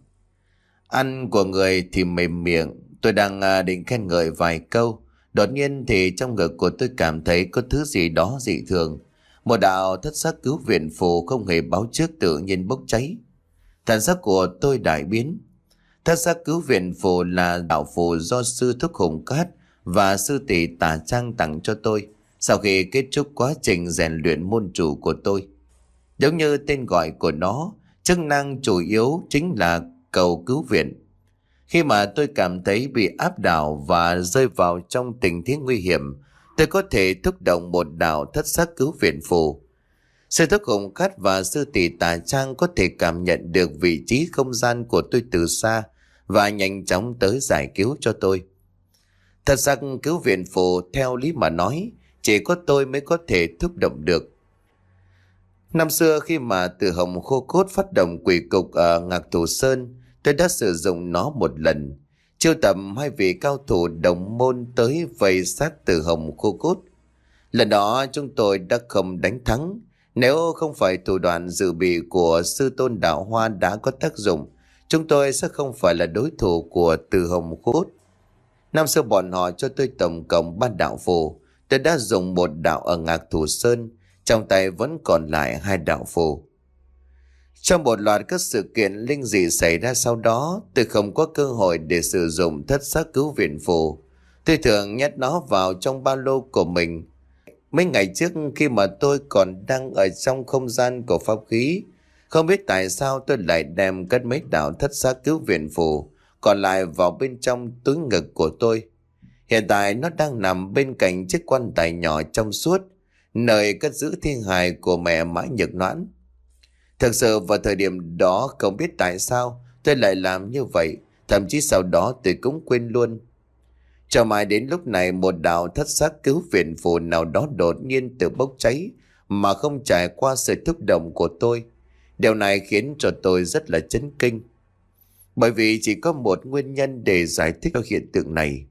Ăn của người thì mềm miệng. Tôi đang định khen ngợi vài câu. Đột nhiên thì trong ngực của tôi cảm thấy có thứ gì đó dị thường. Một đạo thất sắc cứu viện phù không hề báo trước tự nhiên bốc cháy. Thần sắc của tôi đại biến. Thất sắc cứu viện phù là đạo phù do sư Thúc Hùng Cát và sư tỷ Tà Trang tặng cho tôi sau khi kết thúc quá trình rèn luyện môn chủ của tôi. Giống như tên gọi của nó, chức năng chủ yếu chính là cầu cứu viện. Khi mà tôi cảm thấy bị áp đảo và rơi vào trong tình thế nguy hiểm, tôi có thể thúc động một đạo thất sắc cứu viện phù. Sư Thúc Hùng Cát và sư tỷ Tà Trang có thể cảm nhận được vị trí không gian của tôi từ xa và nhanh chóng tới giải cứu cho tôi. Thất sắc cứu viện phù theo lý mà nói, chỉ có tôi mới có thể thúc động được. Năm xưa khi mà Từ Hồng Khô Cốt phát động quỷ cục ở Ngạc Thủ Sơn, tôi đã sử dụng nó một lần, chiêu tập hai vị cao thủ đồng môn tới vây sát Từ Hồng Khô Cốt. Lần đó chúng tôi đã không đánh thắng, Nếu không phải thủ đoạn dự bị của sư tôn đạo hoa đã có tác dụng, chúng tôi sẽ không phải là đối thủ của Từ Hồng Cốt. Năm xưa bọn họ cho tôi tổng cộng ba đạo phù. Tôi đã dùng một đạo ở Ngạc Thủ Sơn, trong tay vẫn còn lại hai đạo phù. Trong một loạt các sự kiện linh dị xảy ra sau đó, tôi không có cơ hội để sử dụng thất sắc cứu viện phù. Tôi thường nhét nó vào trong ba lô của mình. Mấy ngày trước khi mà tôi còn đang ở trong không gian của pháp khí, không biết tại sao tôi lại đem cất mấy đạo thất sắc cứu viện phù còn lại vào bên trong túi ngực của tôi. Hiện tại nó đang nằm bên cạnh chiếc quan tài nhỏ trong suốt, nơi cất giữ thi hài của mẹ Mã Nhược Noãn. Thực sự vào thời điểm đó không biết tại sao tôi lại làm như vậy, thậm chí sau đó tôi cũng quên luôn. Cho mãi đến lúc này một đạo thất sắc cứu viện phù nào đó đột nhiên tự bốc cháy mà không trải qua sự thúc động của tôi. Điều này khiến cho tôi rất là chấn kinh. Bởi vì chỉ có một nguyên nhân để giải thích cho hiện tượng này.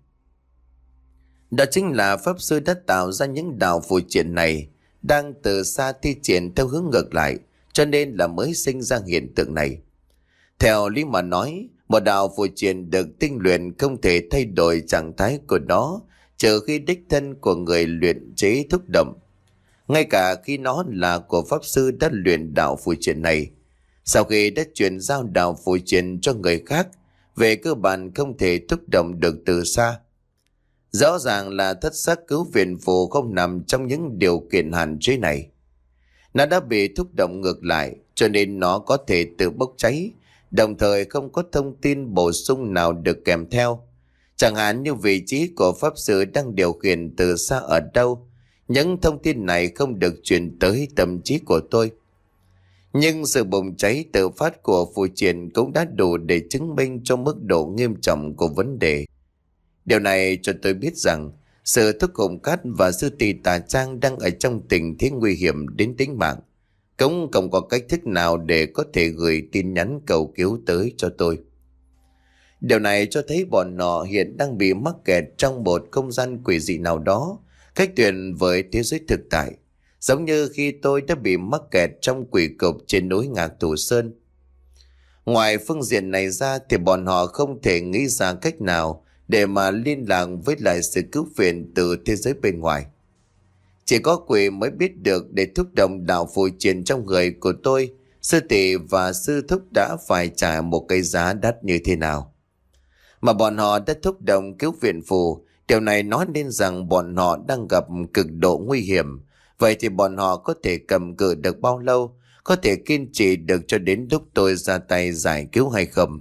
Đó chính là Pháp Sư đã tạo ra những đạo phù triện này đang từ xa thi triển theo hướng ngược lại, cho nên là mới sinh ra hiện tượng này. Theo lý mà nói, một đạo phù triện được tinh luyện không thể thay đổi trạng thái của nó trừ khi đích thân của người luyện chế thúc động. Ngay cả khi nó là của Pháp Sư đã luyện đạo phù triện này, sau khi đã chuyển giao đạo phù triện cho người khác, về cơ bản không thể thúc động được từ xa. Rõ ràng là thất sắc cứu viện phù không nằm trong những điều kiện hạn chế này. Nó đã bị thúc động ngược lại, cho nên nó có thể tự bốc cháy, đồng thời không có thông tin bổ sung nào được kèm theo. Chẳng hạn như vị trí của Pháp Sư đang điều khiển từ xa ở đâu, những thông tin này không được truyền tới tâm trí của tôi. Nhưng sự bùng cháy tự phát của phù triện cũng đã đủ để chứng minh cho mức độ nghiêm trọng của vấn đề. Điều này cho tôi biết rằng sự thúc hồn cát và sư tỷ Tà Trang đang ở trong tình thế nguy hiểm đến tính mạng. Cũng không có cách thức nào để có thể gửi tin nhắn cầu cứu tới cho tôi. Điều này cho thấy bọn họ hiện đang bị mắc kẹt trong một không gian quỷ dị nào đó, cách tuyệt với thế giới thực tại. Giống như khi tôi đã bị mắc kẹt trong quỷ cục trên núi Ngạc Thủ Sơn. Ngoài phương diện này ra thì bọn họ không thể nghĩ ra cách nào để mà liên lạc với lại sự cứu viện từ thế giới bên ngoài. Chỉ có quỷ mới biết được để thúc động đạo phù triện trong người của tôi, sư tỷ và sư thúc đã phải trả một cái giá đắt như thế nào. Mà bọn họ đã thúc động cứu viện phù, điều này nói nên rằng bọn họ đang gặp cực độ nguy hiểm. Vậy thì bọn họ có thể cầm cự được bao lâu, có thể kiên trì được cho đến lúc tôi ra tay giải cứu hay không?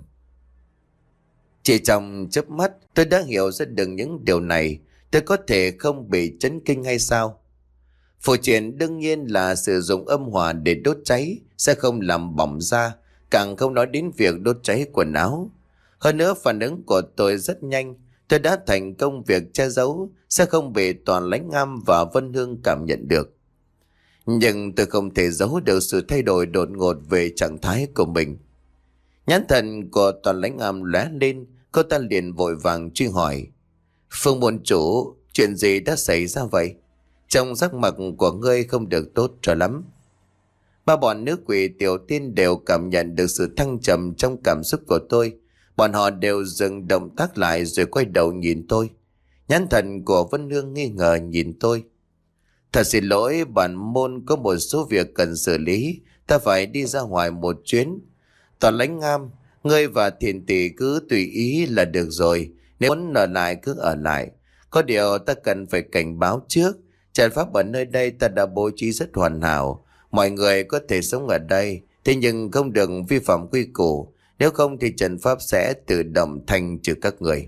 Chỉ trong chớp mắt tôi đã hiểu ra được những điều này. Tôi có thể không bị chấn kinh hay sao? Phù triện đương nhiên là sử dụng âm hỏa để đốt cháy, sẽ không làm bỏng da, càng không nói đến việc đốt cháy quần áo. Hơn nữa phản ứng của tôi rất nhanh. Tôi đã thành công việc che giấu, sẽ không bị Toàn Lãnh Am và Vân Hương cảm nhận được. Nhưng tôi không thể giấu được sự thay đổi đột ngột về trạng thái của mình. Nhãn thần của Toàn Lãnh Am lóe lên, cô ta liền vội vàng truy hỏi: Phương môn chủ, chuyện gì đã xảy ra vậy? Trong sắc mặt của ngươi không được tốt cho lắm. Ba bọn nữ quỷ tiểu tiên đều cảm nhận được sự thăng trầm trong cảm xúc của tôi. Bọn họ đều dừng động tác lại rồi quay đầu nhìn tôi. Nhãn thần của Vân Hương nghi ngờ nhìn tôi. Thật xin lỗi, bản môn có một số việc cần xử lý, ta phải đi ra ngoài một chuyến. Toàn Lãnh Am, ngươi và Thiền tỷ cứ tùy ý là được rồi, nếu muốn ở lại cứ ở lại. Có điều ta cần phải cảnh báo trước, trận pháp ở nơi đây ta đã bố trí rất hoàn hảo, mọi người có thể sống ở đây, thế nhưng không được vi phạm quy củ, nếu không thì trận pháp sẽ tự động thanh trừ các người.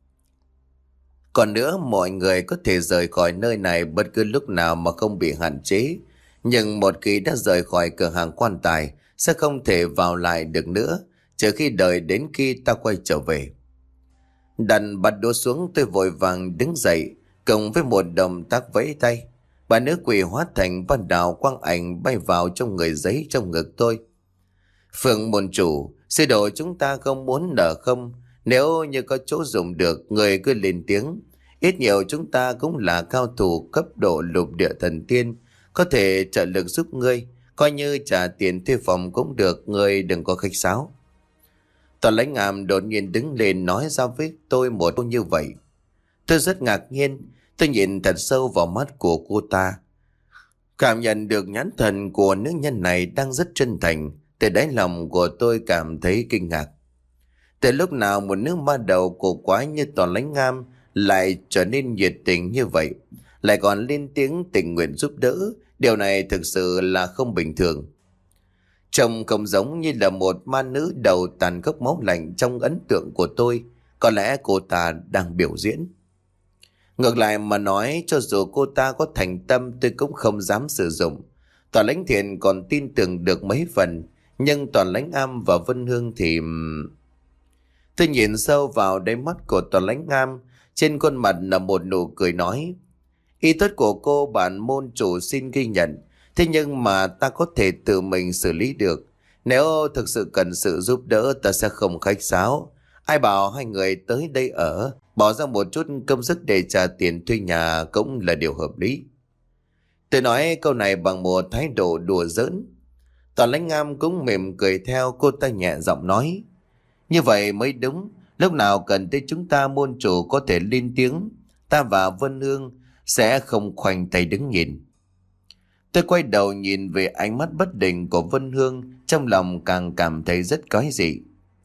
Còn nữa, mọi người có thể rời khỏi nơi này bất cứ lúc nào mà không bị hạn chế. Nhưng một khi đã rời khỏi cửa hàng quan tài, sẽ không thể vào lại được nữa, trừ khi đợi đến khi ta quay trở về. Đặt bát đũa xuống, tôi vội vàng đứng dậy, cộng với một động tác vẫy tay. Bà nữ quỷ hóa thành văn đạo quang ảnh bay vào trong người giấy trong ngực tôi. Phương môn chủ, sư đồ chúng ta không muốn nở không? Nếu như có chỗ dùng được, người cứ lên tiếng. Ít nhiều chúng ta cũng là cao thủ cấp độ lục địa thần tiên, có thể trợ lực giúp ngươi, coi như trả tiền thuê phòng cũng được, ngươi đừng có khách sáo. Toàn lãnh ngàm đột nhiên đứng lên nói ra với tôi một câu như vậy. Tôi rất ngạc nhiên, tôi nhìn thật sâu vào mắt của cô ta. Cảm nhận được nhãn thần của nữ nhân này đang rất chân thành, từ đáy lòng của tôi cảm thấy kinh ngạc. Từ lúc nào một nữ ma đầu cổ quái như Toàn lãnh ngam lại trở nên nhiệt tình như vậy, lại còn lên tiếng tình nguyện giúp đỡ, điều này thực sự là không bình thường. Trông không giống như là một ma nữ đầu tàn khốc máu lạnh trong ấn tượng của tôi, có lẽ cô ta đang biểu diễn. Ngược lại mà nói, cho dù cô ta có thành tâm tôi cũng không dám sử dụng. Toàn lãnh thiện còn tin tưởng được mấy phần, nhưng Toàn lãnh am và Vân Hương thì... Tôi nhìn sâu vào đáy mắt của Toàn lãnh am, trên khuôn mặt là một nụ cười nói: ý tốt của cô bản môn chủ xin ghi nhận, thế nhưng mà ta có thể tự mình xử lý được. Nếu thực sự cần sự giúp đỡ ta sẽ không khách sáo. Ai bảo hai người tới đây ở, bỏ ra một chút công sức để trả tiền thuê nhà cũng là điều hợp lý. Tôi nói câu này bằng một thái độ đùa giỡn. Toàn lãnh ngam cũng mỉm cười theo, cô ta nhẹ giọng nói: như vậy mới đúng, lúc nào cần tới chúng ta môn chủ có thể lên tiếng, ta và Vân Hương sẽ không khoanh tay đứng nhìn. Tôi quay đầu nhìn về ánh mắt bất định của Vân Hương, trong lòng càng cảm thấy rất quái dị.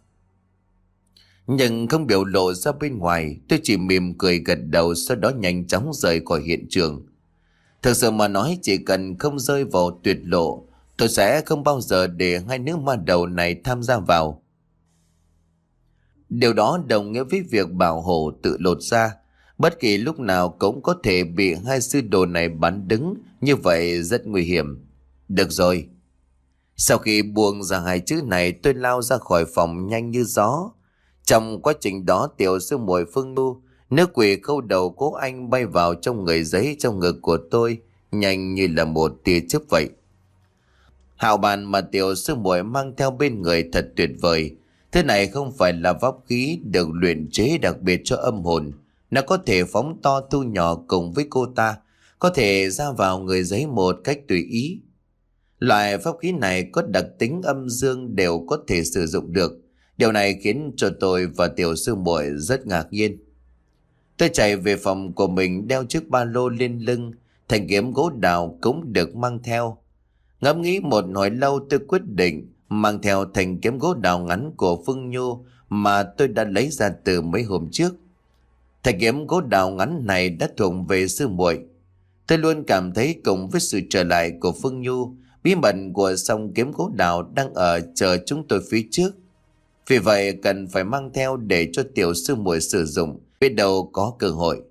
Nhưng không biểu lộ ra bên ngoài, tôi chỉ mỉm cười gật đầu, sau đó nhanh chóng rời khỏi hiện trường. Thực sự mà nói, chỉ cần không rơi vào tuyệt lộ, tôi sẽ không bao giờ để hai nữ ma đầu này tham gia vào. Điều đó đồng nghĩa với việc bảo hộ tự lột ra. Bất kỳ lúc nào cũng có thể bị hai sư đồ này bắn đứng, như vậy rất nguy hiểm. Được rồi. Sau khi buông ra hai chữ này, tôi lao ra khỏi phòng nhanh như gió. Trong quá trình đó, tiểu sư muội Phương Nu, nữ quỷ khâu đầu cố anh bay vào trong người giấy trong ngực của tôi, nhanh như là một tia chớp vậy. Hào bàn mà tiểu sư muội mang theo bên người thật tuyệt vời. Thế này không phải là pháp khí được luyện chế đặc biệt cho âm hồn. Nó có thể phóng to thu nhỏ cùng với cô ta, có thể ra vào người giấy một cách tùy ý. Loại pháp khí này có đặc tính âm dương đều có thể sử dụng được. Điều này khiến cho tôi và tiểu sư muội rất ngạc nhiên. Tôi chạy về phòng của mình, đeo chiếc ba lô lên lưng, thanh kiếm gỗ đào cũng được mang theo. Ngẫm nghĩ một hồi lâu, tôi quyết định mang theo thanh kiếm gỗ đào ngắn của Phương Nhu mà tôi đã lấy ra từ mấy hôm trước. Thanh kiếm gỗ đào ngắn này đã thuộc về sư muội. Tôi luôn cảm thấy cùng với sự trở lại của Phương Nhu, bí mật của song kiếm gỗ đào đang ở chờ chúng tôi phía trước. Vì vậy cần phải mang theo để cho tiểu sư muội sử dụng, biết đâu có cơ hội.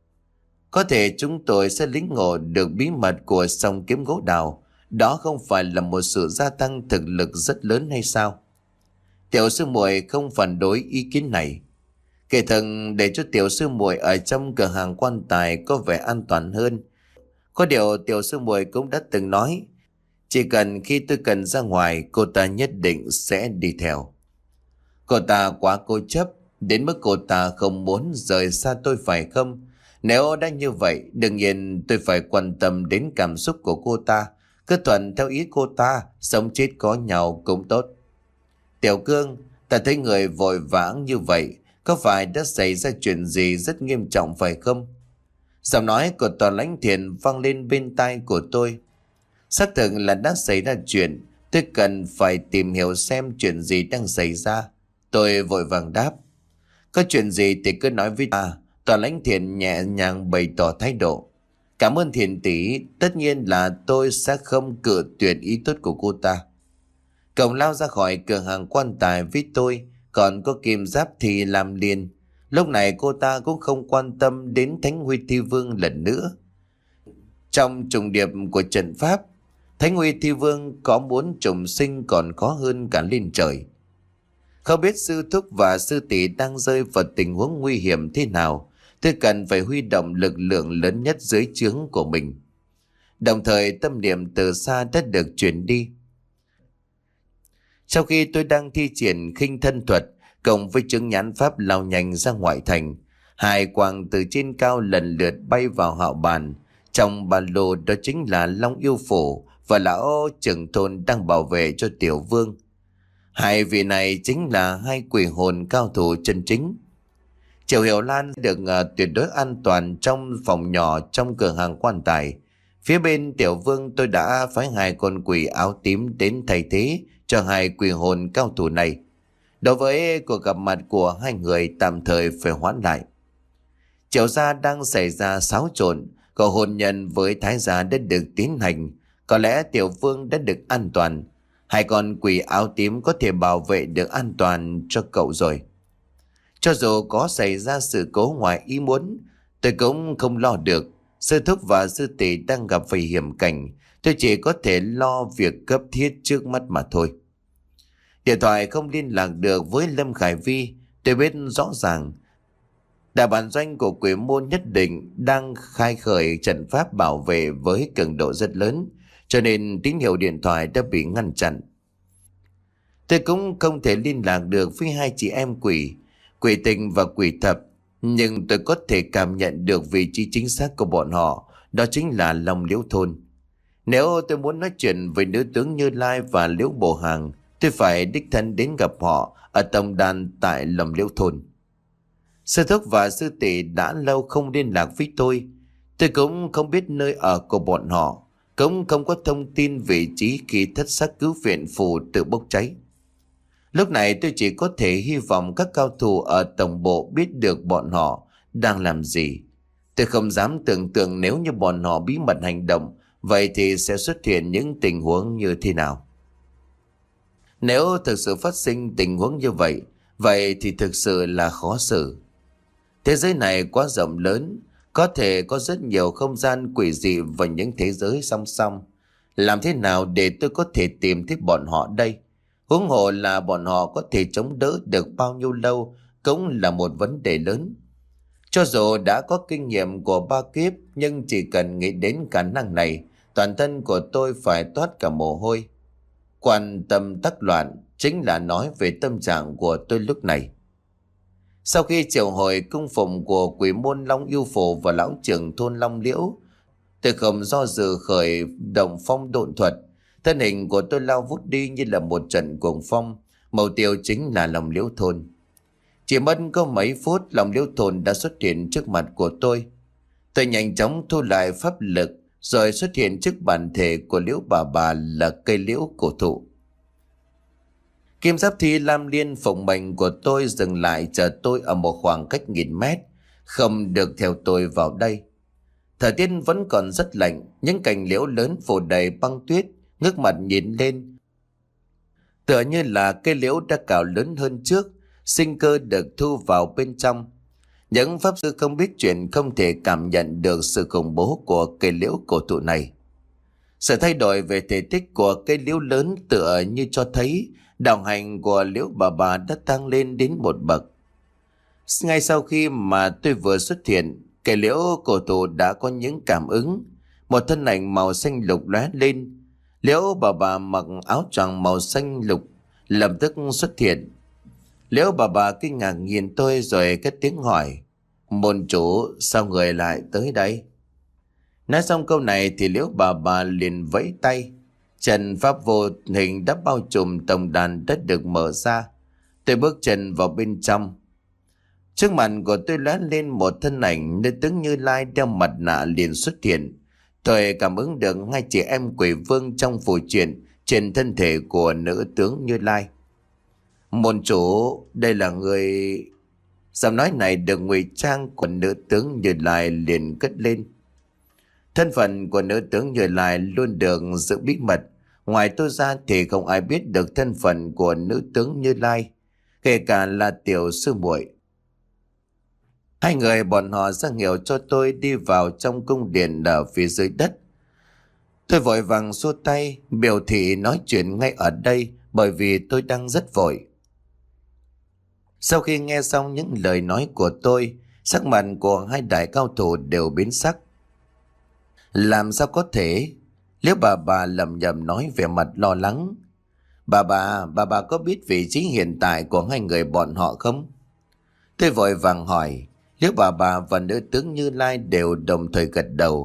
Có thể chúng tôi sẽ lĩnh ngộ được bí mật của song kiếm gỗ đào. Đó không phải là một sự gia tăng thực lực rất lớn hay sao? Tiểu sư muội không phản đối ý kiến này. Kể thần để cho tiểu sư muội ở trong cửa hàng quan tài có vẻ an toàn hơn. Có điều tiểu sư muội cũng đã từng nói, chỉ cần khi tôi cần ra ngoài, cô ta nhất định sẽ đi theo. Cô ta quá cố chấp, đến mức cô ta không muốn rời xa tôi phải không? Nếu đã như vậy, đương nhiên tôi phải quan tâm đến cảm xúc của cô ta. Cứ thuận theo ý cô ta, sống chết có nhau cũng tốt. Tiểu Cương, ta thấy người vội vãng như vậy, có phải đã xảy ra chuyện gì rất nghiêm trọng phải không? Giọng nói của Toàn lãnh thiện vang lên bên tai của tôi. Xác thực là đã xảy ra chuyện, tôi cần phải tìm hiểu xem chuyện gì đang xảy ra. Tôi vội vàng đáp. Có chuyện gì thì cứ nói với ta. Toàn lãnh thiện nhẹ nhàng bày tỏ thái độ. Cảm ơn Thiện tỷ, tất nhiên là tôi sẽ không cự tuyệt ý tốt của cô ta. Cậu lao ra khỏi cửa hàng quan tài với tôi, còn có Kim Giáp thì làm liền. Lúc này cô ta cũng không quan tâm đến Thánh Huy Thi Vương lần nữa. Trong trùng điệp của trận pháp, Thánh Huy Thi Vương có muốn trùng sinh còn khó hơn cả lên trời. Không biết sư thúc và sư tỷ đang rơi vào tình huống nguy hiểm thế nào, tôi cần phải huy động lực lượng lớn nhất dưới trướng của mình. Đồng thời tâm niệm từ xa đã được chuyển đi. Sau khi tôi đang thi triển khinh thân thuật cộng với chứng nhãn pháp lao nhanh ra ngoại thành, hai quang từ trên cao lần lượt bay vào hạo bàn, Trong ba lô đó chính là Long Yêu Phủ và lão trưởng thôn đang bảo vệ cho Tiểu Vương. Hai vị này chính là hai quỷ hồn cao thủ chân chính. Triệu Hiểu Lan được uh, tuyệt đối an toàn trong phòng nhỏ trong cửa hàng quan tài. Phía bên Tiểu Vương tôi đã phái hai con quỷ áo tím đến thay thế cho hai quỷ hồn cao thủ này. Đối với cuộc gặp mặt của hai người tạm thời phải hoãn lại. Triệu gia đang xảy ra xáo trộn, cậu hôn nhân với Thái gia đã được tiến hành. Có lẽ Tiểu Vương đã được an toàn. Hai con quỷ áo tím có thể bảo vệ được an toàn cho cậu rồi. Cho dù có xảy ra sự cố ngoài ý muốn, tôi cũng không lo được. Sư thúc và sư tỷ đang gặp phải hiểm cảnh, tôi chỉ có thể lo việc cấp thiết trước mắt mà thôi. Điện thoại không liên lạc được với Lâm Khải Vi. Tôi biết rõ ràng đại bản doanh của quỷ môn nhất định đang khai khởi trận pháp bảo vệ với cường độ rất lớn, cho nên tín hiệu điện thoại đã bị ngăn chặn. Tôi cũng không thể liên lạc được với hai chị em quỷ, quỷ tình và quỷ thập, nhưng tôi có thể cảm nhận được vị trí chính xác của bọn họ, đó chính là Long Liễu Thôn. Nếu tôi muốn nói chuyện với nữ tướng Như Lai và Liễu Bồ Hàng, tôi phải đích thân đến gặp họ ở tổng đàn tại Long Liễu Thôn. Sư thúc và sư tỷ đã lâu không liên lạc với tôi. Tôi cũng không biết nơi ở của bọn họ, cũng không có thông tin vị trí khi thất sắc cứu viện phù tự bốc cháy. Lúc này tôi chỉ có thể hy vọng các cao thủ ở tổng bộ biết được bọn họ đang làm gì. Tôi không dám tưởng tượng nếu như bọn họ bí mật hành động, vậy thì sẽ xuất hiện những tình huống như thế nào. Nếu thực sự phát sinh tình huống như vậy, vậy thì thực sự là khó xử. Thế giới này quá rộng lớn, có thể có rất nhiều không gian quỷ dị và những thế giới song song. Làm thế nào để tôi có thể tìm thấy bọn họ đây? Huống hồ là bọn họ có thể chống đỡ được bao nhiêu lâu cũng là một vấn đề lớn. Cho dù đã có kinh nghiệm của ba kiếp, nhưng chỉ cần nghĩ đến khả năng này, toàn thân của tôi phải toát cả mồ hôi. Quan tâm tắc loạn chính là nói về tâm trạng của tôi lúc này. Sau khi triệu hồi cung phụng của quỷ môn Long Yêu Phủ và lão trưởng thôn Long Liễu, tôi không do dự khởi động phong độn thuật. Thân hình của tôi lao vút đi như là một trận cuồng phong, mục tiêu chính là Long Liễu Thôn. Chỉ mất có mấy phút, Long Liễu Thôn đã xuất hiện trước mặt của tôi. Tôi nhanh chóng thu lại pháp lực, rồi xuất hiện trước bản thể của Liễu bà bà là cây liễu cổ thụ. Kim giáp thi lam liên phụng mệnh của tôi dừng lại chờ tôi ở một khoảng cách nghìn mét, không được theo tôi vào đây. Thời tiết vẫn còn rất lạnh, những cành liễu lớn phủ đầy băng tuyết, ngước mặt nhìn lên. Tựa như là cây liễu đã cào lớn hơn trước, sinh cơ được thu vào bên trong. Những pháp sư không biết chuyện không thể cảm nhận được sự khủng bố của cây liễu cổ thụ này. Sự thay đổi về thể tích của cây liễu lớn tựa như cho thấy đạo hành của Liễu bà bà đã tăng lên đến một bậc. Ngay sau khi mà tôi vừa xuất hiện, cây liễu cổ thụ đã có những cảm ứng. Một thân ảnh màu xanh lục lóe lên. Liễu bà bà mặc áo choàng màu xanh lục lập tức xuất hiện. Liễu bà bà kinh ngạc nhìn tôi rồi cất tiếng hỏi: "Môn chủ, sao người lại tới đây?" Nói xong câu này thì Liễu bà bà liền vẫy tay. Trận pháp vô hình đã bao trùm tổng đàn đất được mở ra. Tôi bước chân vào bên trong. Trước mặt của tôi lóe lên một thân ảnh nữ tướng Như Lai đeo mặt nạ liền xuất hiện. Tôi cảm ứng được hai chị em quỷ vương trong phù truyền trên thân thể của nữ tướng Như Lai. "Môn chủ, đây là người..." Giọng nói này được ngụy trang của nữ tướng Như Lai liền cất lên. Thân phận của nữ tướng Như Lai luôn được giữ bí mật. Ngoài tôi ra thì không ai biết được thân phận của nữ tướng Như Lai, kể cả là tiểu sư muội. Hai người bọn họ ra hiệu cho tôi đi vào trong cung điện ở phía dưới đất. Tôi vội vàng xua tay, biểu thị nói chuyện ngay ở đây bởi vì tôi đang rất vội. Sau khi nghe xong những lời nói của tôi, sắc mặt của hai đại cao thủ đều biến sắc. "Làm sao có thể?" Liễu bà bà lẩm nhẩm nói vẻ mặt lo lắng. Bà bà, bà bà có biết vị trí hiện tại của hai người bọn họ không?" Tôi vội vàng hỏi. Liễu bà bà và nữ tướng Như Lai đều đồng thời gật đầu.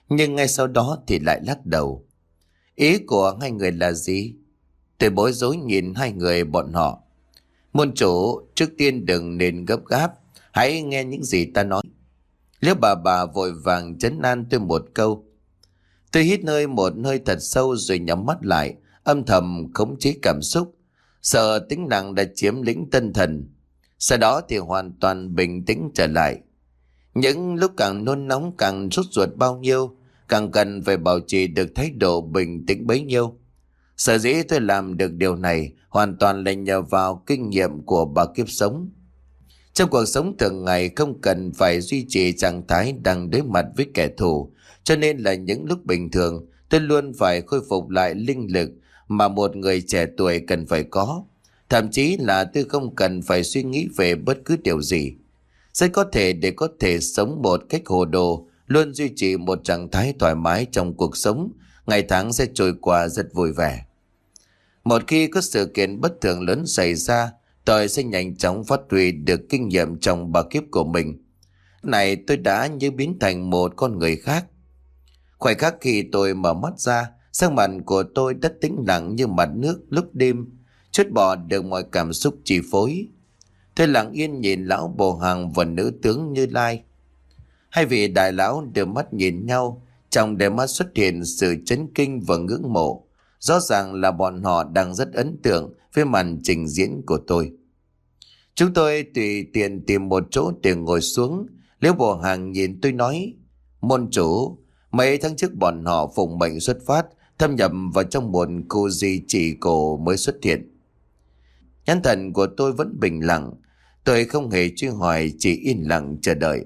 Nhưng ngay sau đó thì lại lắc đầu. Ý của hai người là gì? Tôi bối rối nhìn hai người bọn họ. Môn chủ, trước tiên đừng nên gấp gáp, hãy nghe những gì ta nói. Liễu bà bà vội vàng trấn an tôi một câu. Tôi hít hơi một hơi thật sâu rồi nhắm mắt lại, âm thầm khống chế cảm xúc, sợ tính nặng đã chiếm lĩnh tinh thần. Sau đó thì hoàn toàn bình tĩnh trở lại. Những lúc càng nôn nóng càng sốt ruột bao nhiêu, càng cần phải bảo trì được thái độ bình tĩnh bấy nhiêu. Sở dĩ tôi làm được điều này hoàn toàn là nhờ vào kinh nghiệm của bà kiếp sống. Trong cuộc sống thường ngày không cần phải duy trì trạng thái đang đối mặt với kẻ thù, cho nên là những lúc bình thường tôi luôn phải khôi phục lại linh lực mà một người trẻ tuổi cần phải có. Thậm chí là tôi không cần phải suy nghĩ về bất cứ điều gì. Rất có thể để có thể sống một cách hồ đồ, luôn duy trì một trạng thái thoải mái trong cuộc sống, ngày tháng sẽ trôi qua rất vui vẻ. Một khi có sự kiện bất thường lớn xảy ra, tôi sẽ nhanh chóng phát huy được kinh nghiệm trong ba kiếp của mình. Này tôi đã như biến thành một con người khác. Khoảnh khắc khi tôi mở mắt ra, sắc mặt của tôi đã tĩnh lặng như mặt nước lúc đêm, trút bỏ được mọi cảm xúc chi phối. Tôi lặng yên nhìn lão Bồ Hằng và nữ tướng Như Lai. Hai vị đại lão đưa mắt nhìn nhau, trong đôi mắt xuất hiện sự chấn kinh và ngưỡng mộ. Rõ ràng là bọn họ đang rất ấn tượng với màn trình diễn của tôi. Chúng tôi tùy tiện tìm một chỗ để ngồi xuống. Liễu Bồ Hằng nhìn tôi nói: Môn chủ, mấy tháng trước bọn họ phụng mệnh xuất phát, thâm nhập vào trong một khu di chỉ cổ mới xuất hiện. Nhãn thần của tôi vẫn bình lặng. Tôi không hề truy hỏi, chỉ yên lặng chờ đợi.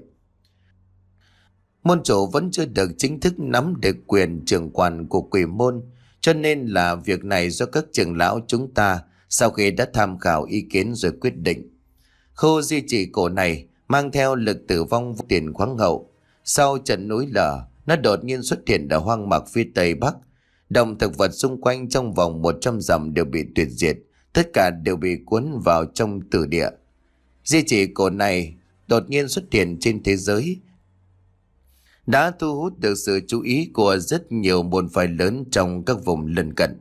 Môn chủ vẫn chưa được chính thức nắm được quyền trưởng quản của quỷ môn, cho nên là việc này do các trưởng lão chúng ta sau khi đã tham khảo ý kiến rồi quyết định. Khu di chỉ cổ này mang theo lực tử vong vô tiền khoáng hậu. Sau trận núi lở, nó đột nhiên xuất hiện ở hoang mạc phía tây bắc. Động thực vật xung quanh trong vòng một trăm dặm đều bị tuyệt diệt, tất cả đều bị cuốn vào trong tử địa. Di chỉ cổ này đột nhiên xuất hiện trên thế giới, đã thu hút được sự chú ý của rất nhiều môn phái lớn trong các vùng lân cận.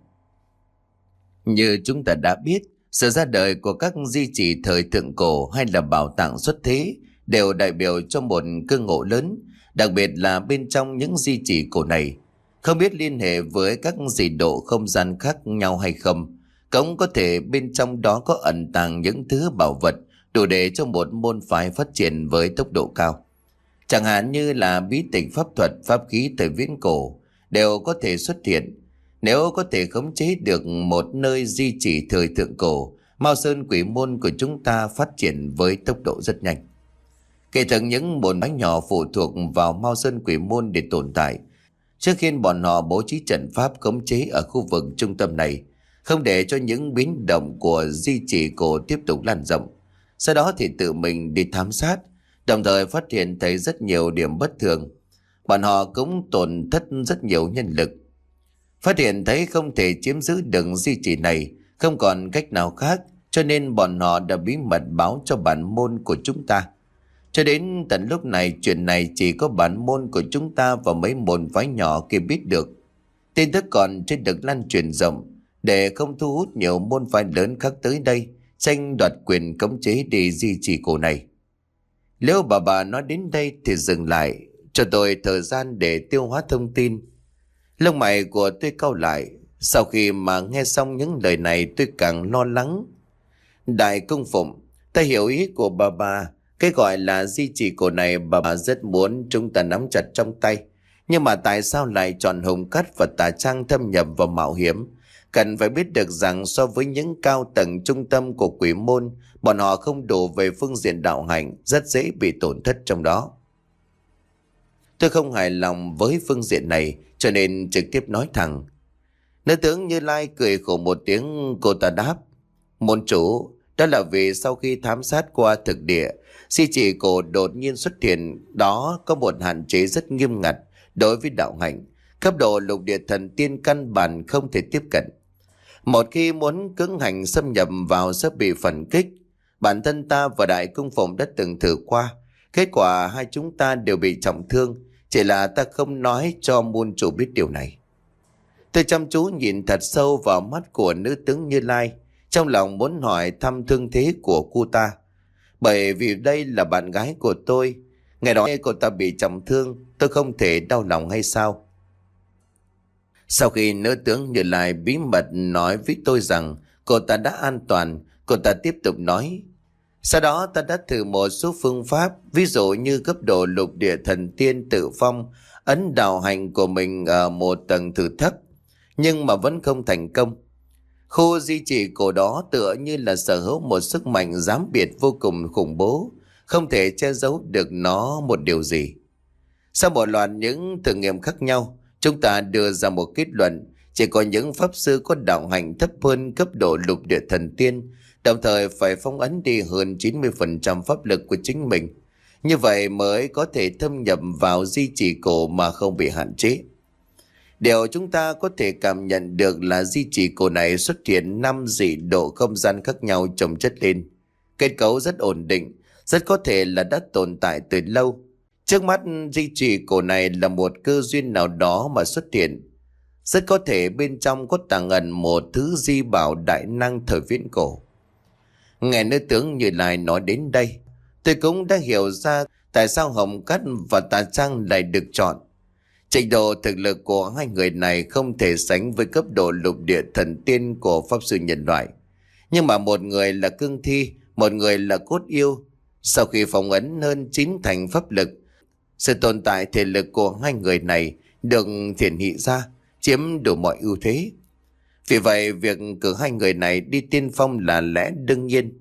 Như chúng ta đã biết, sự ra đời của các di chỉ thời thượng cổ hay là bảo tàng xuất thế đều đại biểu cho một cơ ngộ lớn, đặc biệt là bên trong những di chỉ cổ này. Không biết liên hệ với các dị độ không gian khác nhau hay không, cũng có thể bên trong đó có ẩn tàng những thứ bảo vật đủ để cho một môn phái phát triển với tốc độ cao. Chẳng hạn như là bí tịch pháp thuật, pháp khí thời viễn cổ đều có thể xuất hiện. Nếu có thể khống chế được một nơi di chỉ thời thượng cổ, Mao Sơn Quỷ Môn của chúng ta phát triển với tốc độ rất nhanh. Kể từ những môn phái nhỏ phụ thuộc vào Mao Sơn Quỷ Môn để tồn tại, trước khi bọn họ bố trí trận pháp khống chế ở khu vực trung tâm này, không để cho những biến động của di chỉ cổ tiếp tục lan rộng. Sau đó thì tự mình đi thám sát, đồng thời phát hiện thấy rất nhiều điểm bất thường. Bọn họ cũng tổn thất rất nhiều nhân lực. Phát hiện thấy không thể chiếm giữ được di chỉ này, không còn cách nào khác, cho nên bọn họ đã bí mật báo cho bản môn của chúng ta. Cho đến tận lúc này, chuyện này chỉ có bản môn của chúng ta và mấy môn phái nhỏ kia biết được. Tin tức còn chưa được lan truyền rộng, để không thu hút nhiều môn phái lớn khác tới đây tranh đoạt quyền khống chế đi di chỉ cổ này. Nếu bà bà nói đến đây thì dừng lại, cho tôi thời gian để tiêu hóa thông tin. Lông mày của tôi cau lại. Sau khi mà nghe xong những lời này, tôi càng lo lắng. Đại công phụng, ta hiểu ý của bà bà. Cái gọi là di chỉ cổ này bà bà rất muốn chúng ta nắm chặt trong tay. Nhưng mà tại sao lại chọn Hồng Cát và Tà Trang thâm nhập vào mạo hiểm? Cần phải biết được rằng so với những cao tầng trung tâm của quỷ môn, bọn họ không đủ về phương diện đạo hành, rất dễ bị tổn thất trong đó. Tôi không hài lòng với phương diện này, cho nên trực tiếp nói thẳng. Nữ tướng Như Lai cười khổ một tiếng, cô ta đáp: Môn chủ, đó là vì sau khi thám sát qua thực địa, di chỉ cổ đột nhiên xuất hiện, đó có một hạn chế rất nghiêm ngặt đối với đạo hành. Cấp độ lục địa thần tiên căn bản không thể tiếp cận. Một khi muốn cưỡng hành xâm nhập vào sẽ bị phản kích. Bản thân ta và Đại Cung Phụng đã từng thử qua, kết quả hai chúng ta đều bị trọng thương, Chỉ là ta không nói cho môn chủ biết điều này. Tôi chăm chú nhìn thật sâu vào mắt của nữ tướng Như Lai, trong lòng muốn hỏi thăm thương thế của cô ta. Bởi vì đây là bạn gái của tôi. Ngày đó cô ta bị trọng thương, tôi không thể đau lòng hay sao? Sau khi nữ tướng Như Lai bí mật nói với tôi rằng cô ta đã an toàn, cô ta tiếp tục nói: sau đó ta đã thử một số phương pháp, ví dụ như cấp độ lục địa thần tiên tự phong, ấn đạo hành của mình ở một tầng thử thấp, nhưng mà vẫn không thành công. Khu di chỉ cổ đó tựa như là sở hữu một sức mạnh giám biệt vô cùng khủng bố, không thể che giấu được nó một điều gì. Sau một loạt những thử nghiệm khác nhau, chúng ta đưa ra một kết luận: chỉ có những pháp sư có đạo hành thấp hơn cấp độ lục địa thần tiên, đồng thời phải phong ấn đi hơn chín mươi phần trăm pháp lực của chính mình, như vậy mới có thể thâm nhập vào di chỉ cổ mà không bị hạn chế. Điều chúng ta có thể cảm nhận được là di chỉ cổ này xuất hiện năm dị độ không gian khác nhau chồng chất lên. Kết cấu rất ổn định, rất có thể là đã tồn tại từ lâu. Trước mắt di chỉ cổ này là một cơ duyên nào đó mà xuất hiện. Rất có thể bên trong có tàng ẩn một thứ di bảo đại năng thời viễn cổ. Nghe nữ tướng Như Lai nói đến đây, tôi cũng đã hiểu ra tại sao Hồng Cát và Tà Trang lại được chọn. Trình độ thực lực của hai người này không thể sánh với cấp độ lục địa thần tiên của pháp sư nhân loại. Nhưng mà một người là cương thi, một người là cốt yêu. Sau khi phong ấn hơn chín thành pháp lực, sự tồn tại thể lực của hai người này được hiển thị ra, chiếm đủ mọi ưu thế. Vì vậy, việc cử hai người này đi tiên phong là lẽ đương nhiên.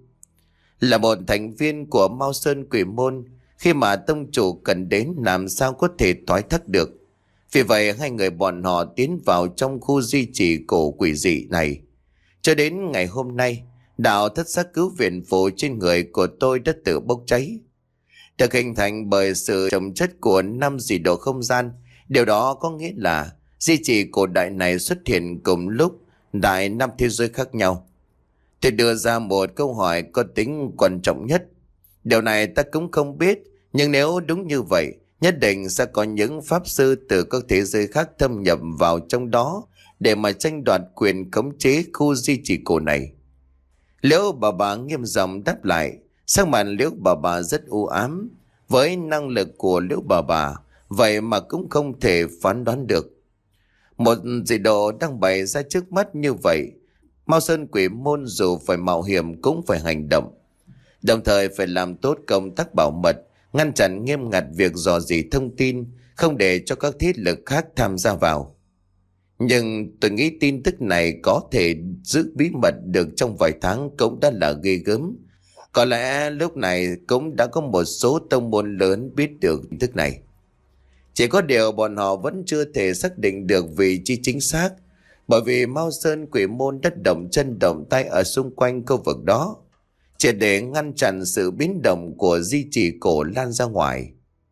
Là một thành viên của Mao Sơn Quỷ Môn, khi mà tông chủ cần đến làm sao có thể thoái thác được. Vì vậy, hai người bọn họ tiến vào trong khu di chỉ cổ quỷ dị này. Cho đến ngày hôm nay, đạo thất sắc cứu viện phù trên người của tôi đã tự bốc cháy. Được hình thành bởi sự chồng chất của năm dị độ không gian. Điều đó có nghĩa là di chỉ cổ đại này xuất hiện cùng lúc tại năm thế giới khác nhau. Tôi đưa ra một câu hỏi có tính quan trọng nhất. Điều này ta cũng không biết, nhưng nếu đúng như vậy, nhất định sẽ có những pháp sư từ các thế giới khác thâm nhập vào trong đó để mà tranh đoạt quyền khống chế khu di chỉ cổ này. Liễu bà bà nghiêm giọng đáp lại. Sắc mặt Liễu bà bà rất u ám. Với năng lực của Liễu bà bà, vậy mà cũng không thể phán đoán được. Một dị độ đang bày ra trước mắt như vậy, Mao Sơn Quỷ Môn dù phải mạo hiểm cũng phải hành động. Đồng thời phải làm tốt công tác bảo mật, ngăn chặn nghiêm ngặt việc dò dỉ thông tin, không để cho các thế lực khác tham gia vào. Nhưng tôi nghĩ tin tức này có thể giữ bí mật được trong vài tháng cũng đã là ghê gớm. Có lẽ lúc này cũng đã có một số tông môn lớn biết được tin tức này. Chỉ có điều bọn họ vẫn chưa thể xác định được vị trí chính xác, bởi vì Mao Sơn Quỷ Môn đã động chân động tay ở xung quanh khu vực đó, chỉ để ngăn chặn sự biến động của di chỉ cổ lan ra ngoài.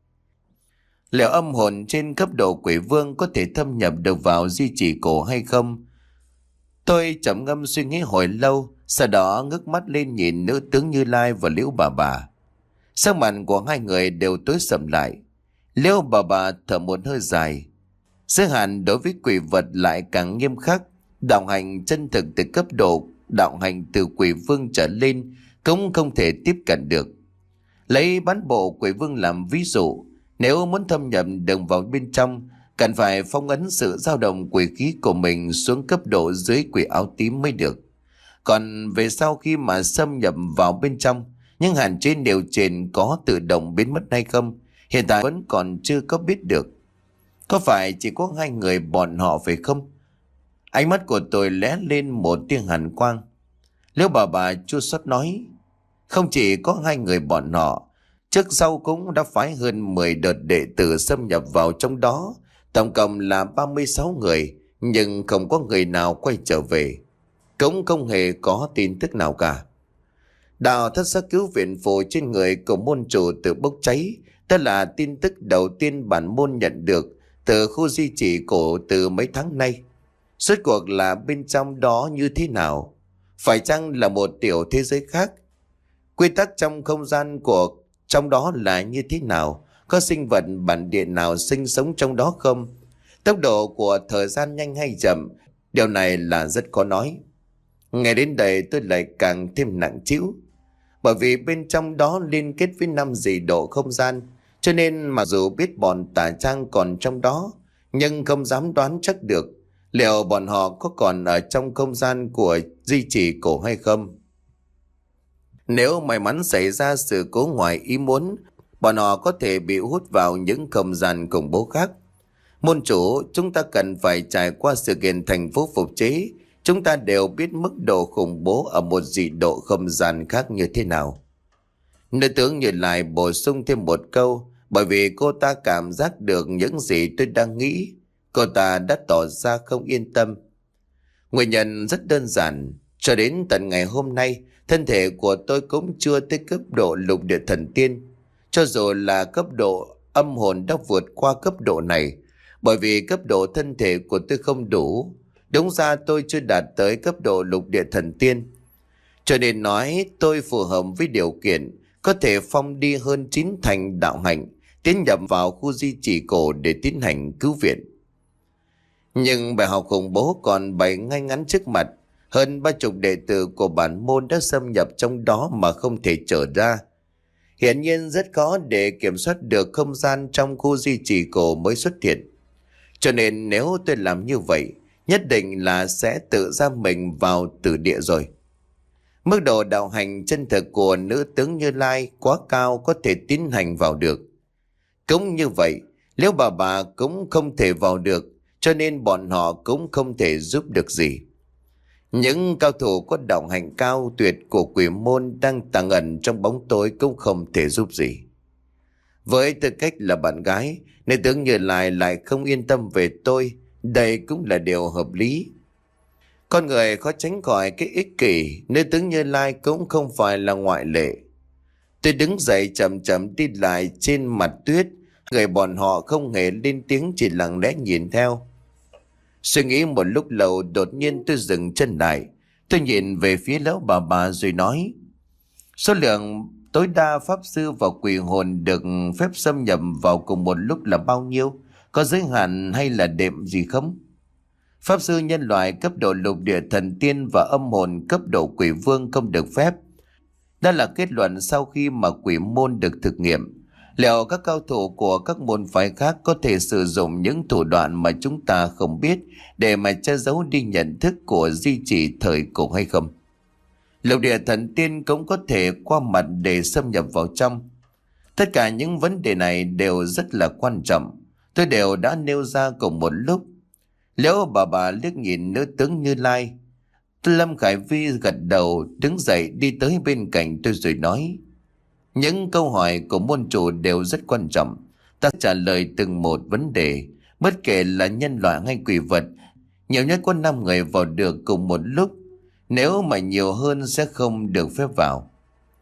Liệu âm hồn trên cấp độ quỷ vương có thể thâm nhập được vào di chỉ cổ hay không? Tôi trầm ngâm suy nghĩ hồi lâu, sau đó ngước mắt lên nhìn nữ tướng Như Lai và Liễu bà bà. Sắc mặt của hai người đều tối sầm lại. Liễu bà bà thở một hơi dài. Giới hạn đối với quỷ vật lại càng nghiêm khắc. Đạo hành chân thực từ cấp độ đạo hành từ quỷ vương trở lên cũng không thể tiếp cận được. Lấy bán bộ quỷ vương làm ví dụ, nếu muốn thâm nhập được vào bên trong, cần phải phong ấn sự dao động quỷ khí của mình xuống cấp độ dưới quỷ áo tím mới được. Còn về sau khi mà xâm nhập vào bên trong, những hạn chế nêu trên có tự động biến mất hay không, hiện tại vẫn còn chưa có biết được. Có phải chỉ có hai người bọn họ phải không? Ánh mắt của tôi lóe lên một tia hàn quang. Liễu bà bà chua xót nói, không chỉ có hai người bọn họ, trước sau cũng đã phái hơn mười đợt đệ tử xâm nhập vào trong đó, tổng cộng là ba mươi sáu người, nhưng không có người nào quay trở về, cũng không hề có tin tức nào cả. Đạo thất sắc cứu viện phù trên người của môn chủ tự bốc cháy, đó là tin tức đầu tiên bản môn nhận được từ khu di chỉ cổ từ mấy tháng nay. Suốt cuộc là bên trong đó như thế nào? Phải chăng là một tiểu thế giới khác? Quy tắc trong không gian của trong đó là như thế nào? có sinh vật bản địa nào sinh sống trong đó không? Tốc độ của thời gian nhanh hay chậm, điều này là rất khó nói. Nghe đến đây tôi lại càng thêm nặng trĩu, bởi vì bên trong đó liên kết với năm dị độ không gian, cho nên mặc dù biết bọn tà trang còn trong đó, nhưng không dám đoán chắc được liệu bọn họ có còn ở trong không gian của di chỉ cổ hay không. Nếu may mắn xảy ra sự cố ngoài ý muốn, bọn họ có thể bị hút vào những không gian khủng bố khác. Môn chủ, chúng ta cần phải trải qua sự kiện thành phố phục chế. Chúng ta đều biết mức độ khủng bố ở một dị độ không gian khác như thế nào. Nữ tướng Như Lai bổ sung thêm một câu, bởi vì cô ta cảm giác được những gì tôi đang nghĩ. Cô ta đã tỏ ra không yên tâm. Nguyên nhân rất đơn giản, cho đến tận ngày hôm nay, thân thể của tôi cũng chưa tới cấp độ lục địa thần tiên. Cho dù là cấp độ âm hồn đã vượt qua cấp độ này, bởi vì cấp độ thân thể của tôi không đủ. Đúng ra tôi chưa đạt tới cấp độ lục địa thần tiên. Cho nên nói tôi phù hợp với điều kiện có thể phong đi hơn chín thành đạo hạnh, tiến nhập vào khu di chỉ cổ để tiến hành cứu viện. Nhưng bài học khủng bố còn bày ngay ngắn trước mặt. Hơn ba chục đệ tử của bản môn đã xâm nhập trong đó mà không thể trở ra. Hiển nhiên rất khó để kiểm soát được không gian trong khu di chỉ cổ mới xuất hiện. Cho nên nếu tôi làm như vậy, nhất định là sẽ tự giam mình vào tử địa rồi. Mức độ đạo hành chân thực của nữ tướng Như Lai quá cao có thể tiến hành vào được. Cũng như vậy, nếu bà bà cũng không thể vào được, cho nên bọn họ cũng không thể giúp được gì. Những cao thủ có đạo hành cao tuyệt của quỷ môn đang tàng ẩn trong bóng tối cũng không thể giúp gì. Với tư cách là bạn gái, nữ tướng Như Lai lại không yên tâm về tôi, đây cũng là điều hợp lý. Con người khó tránh khỏi cái ích kỷ, nữ tướng Như Lai cũng không phải là ngoại lệ. Tôi đứng dậy chậm chậm đi lại trên mặt tuyết, người bọn họ không hề lên tiếng, chỉ lặng lẽ nhìn theo. Suy nghĩ một lúc lâu, đột nhiên tôi dừng chân lại. Tôi nhìn về phía lão bà bà rồi nói, số lượng tối đa pháp sư và quỷ hồn được phép xâm nhập vào cùng một lúc là bao nhiêu? Có giới hạn hay là đệm gì không? Pháp sư nhân loại cấp độ lục địa thần tiên và âm hồn cấp độ quỷ vương không được phép. Đó là kết luận sau khi mà quỷ môn được thực nghiệm. Liệu các cao thủ của các môn phái khác có thể sử dụng những thủ đoạn mà chúng ta không biết để mà che giấu đi nhận thức của di chỉ thời cổ hay không? Lục địa thần tiên cũng có thể qua mặt để xâm nhập vào trong. Tất cả những vấn đề này đều rất là quan trọng. Tôi đều đã nêu ra cùng một lúc. Liễu bà bà liếc nhìn nữ tướng Như Lai. Lâm Khải Vi gật đầu, đứng dậy đi tới bên cạnh tôi rồi nói, những câu hỏi của môn chủ đều rất quan trọng. Ta trả lời từng một vấn đề, bất kể là nhân loại hay quỷ vật, nhiều nhất có năm người vào được cùng một lúc. Nếu mà nhiều hơn sẽ không được phép vào.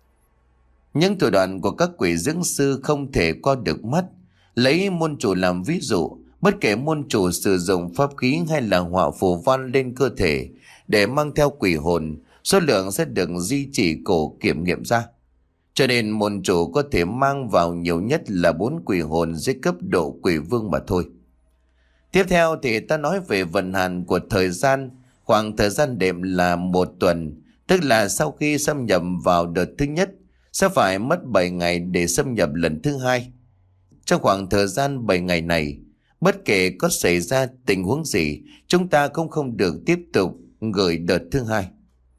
Những thủ đoạn của các quỷ dưỡng sư không thể qua được mắt. Lấy môn chủ làm ví dụ, bất kể môn chủ sử dụng pháp khí hay là họa phù văn lên cơ thể để mang theo quỷ hồn, số lượng sẽ được di chỉ cổ kiểm nghiệm ra. Cho nên môn chủ có thể mang vào nhiều nhất là bốn quỷ hồn dưới cấp độ quỷ vương mà thôi. Tiếp theo thì ta nói về vận hành của thời gian. Khoảng thời gian đệm là một tuần, tức là sau khi xâm nhập vào đợt thứ nhất, sẽ phải mất bảy ngày để xâm nhập lần thứ hai. Trong khoảng thời gian bảy ngày này, bất kể có xảy ra tình huống gì, chúng ta cũng không được tiếp tục gửi đợt thứ hai.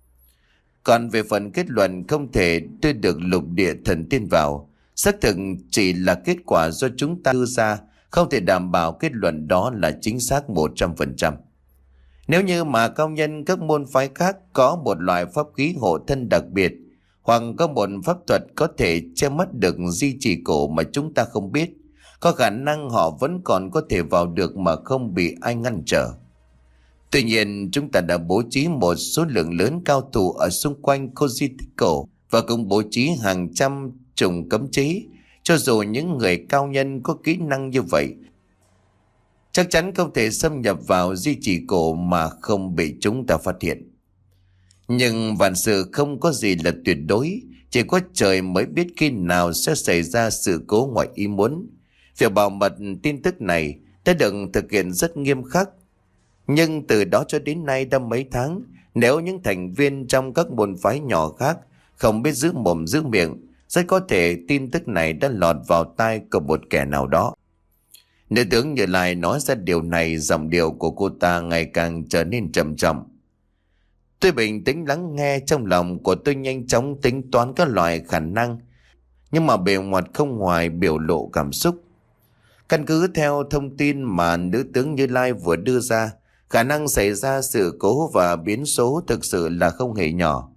Còn về phần kết luận không thể đưa được lục địa thần tiên vào, xác thực chỉ là kết quả do chúng ta đưa ra, không thể đảm bảo kết luận đó là chính xác một trăm phần trăm. Nếu như mà cao nhân các môn phái khác có một loại pháp khí hộ thân đặc biệt, hoặc có một pháp thuật có thể che mắt được di chỉ cổ mà chúng ta không biết, có khả năng họ vẫn còn có thể vào được mà không bị ai ngăn trở. Tuy nhiên, chúng ta đã bố trí một số lượng lớn cao thủ ở xung quanh khu di tích cổ và cũng bố trí hàng trăm trùng cấm chế. Cho dù những người cao nhân có kỹ năng như vậy, chắc chắn không thể xâm nhập vào di chỉ cổ mà không bị chúng ta phát hiện. Nhưng vạn sự không có gì là tuyệt đối, chỉ có trời mới biết khi nào sẽ xảy ra sự cố ngoài ý muốn. Việc bảo mật tin tức này đã được thực hiện rất nghiêm khắc. Nhưng từ đó cho đến nay đã mấy tháng, nếu những thành viên trong các môn phái nhỏ khác không biết giữ mồm giữ miệng, rất có thể tin tức này đã lọt vào tai của một kẻ nào đó. Nữ tướng Như Lai nói ra điều này, giọng điệu của cô ta ngày càng trở nên trầm trọng. Tôi bình tĩnh lắng nghe, trong lòng của tôi nhanh chóng tính toán các loại khả năng, nhưng mà bề ngoài không ngoài biểu lộ cảm xúc. Căn cứ theo thông tin mà nữ tướng Như Lai vừa đưa ra, khả năng xảy ra sự cố và biến số thực sự là không hề nhỏ.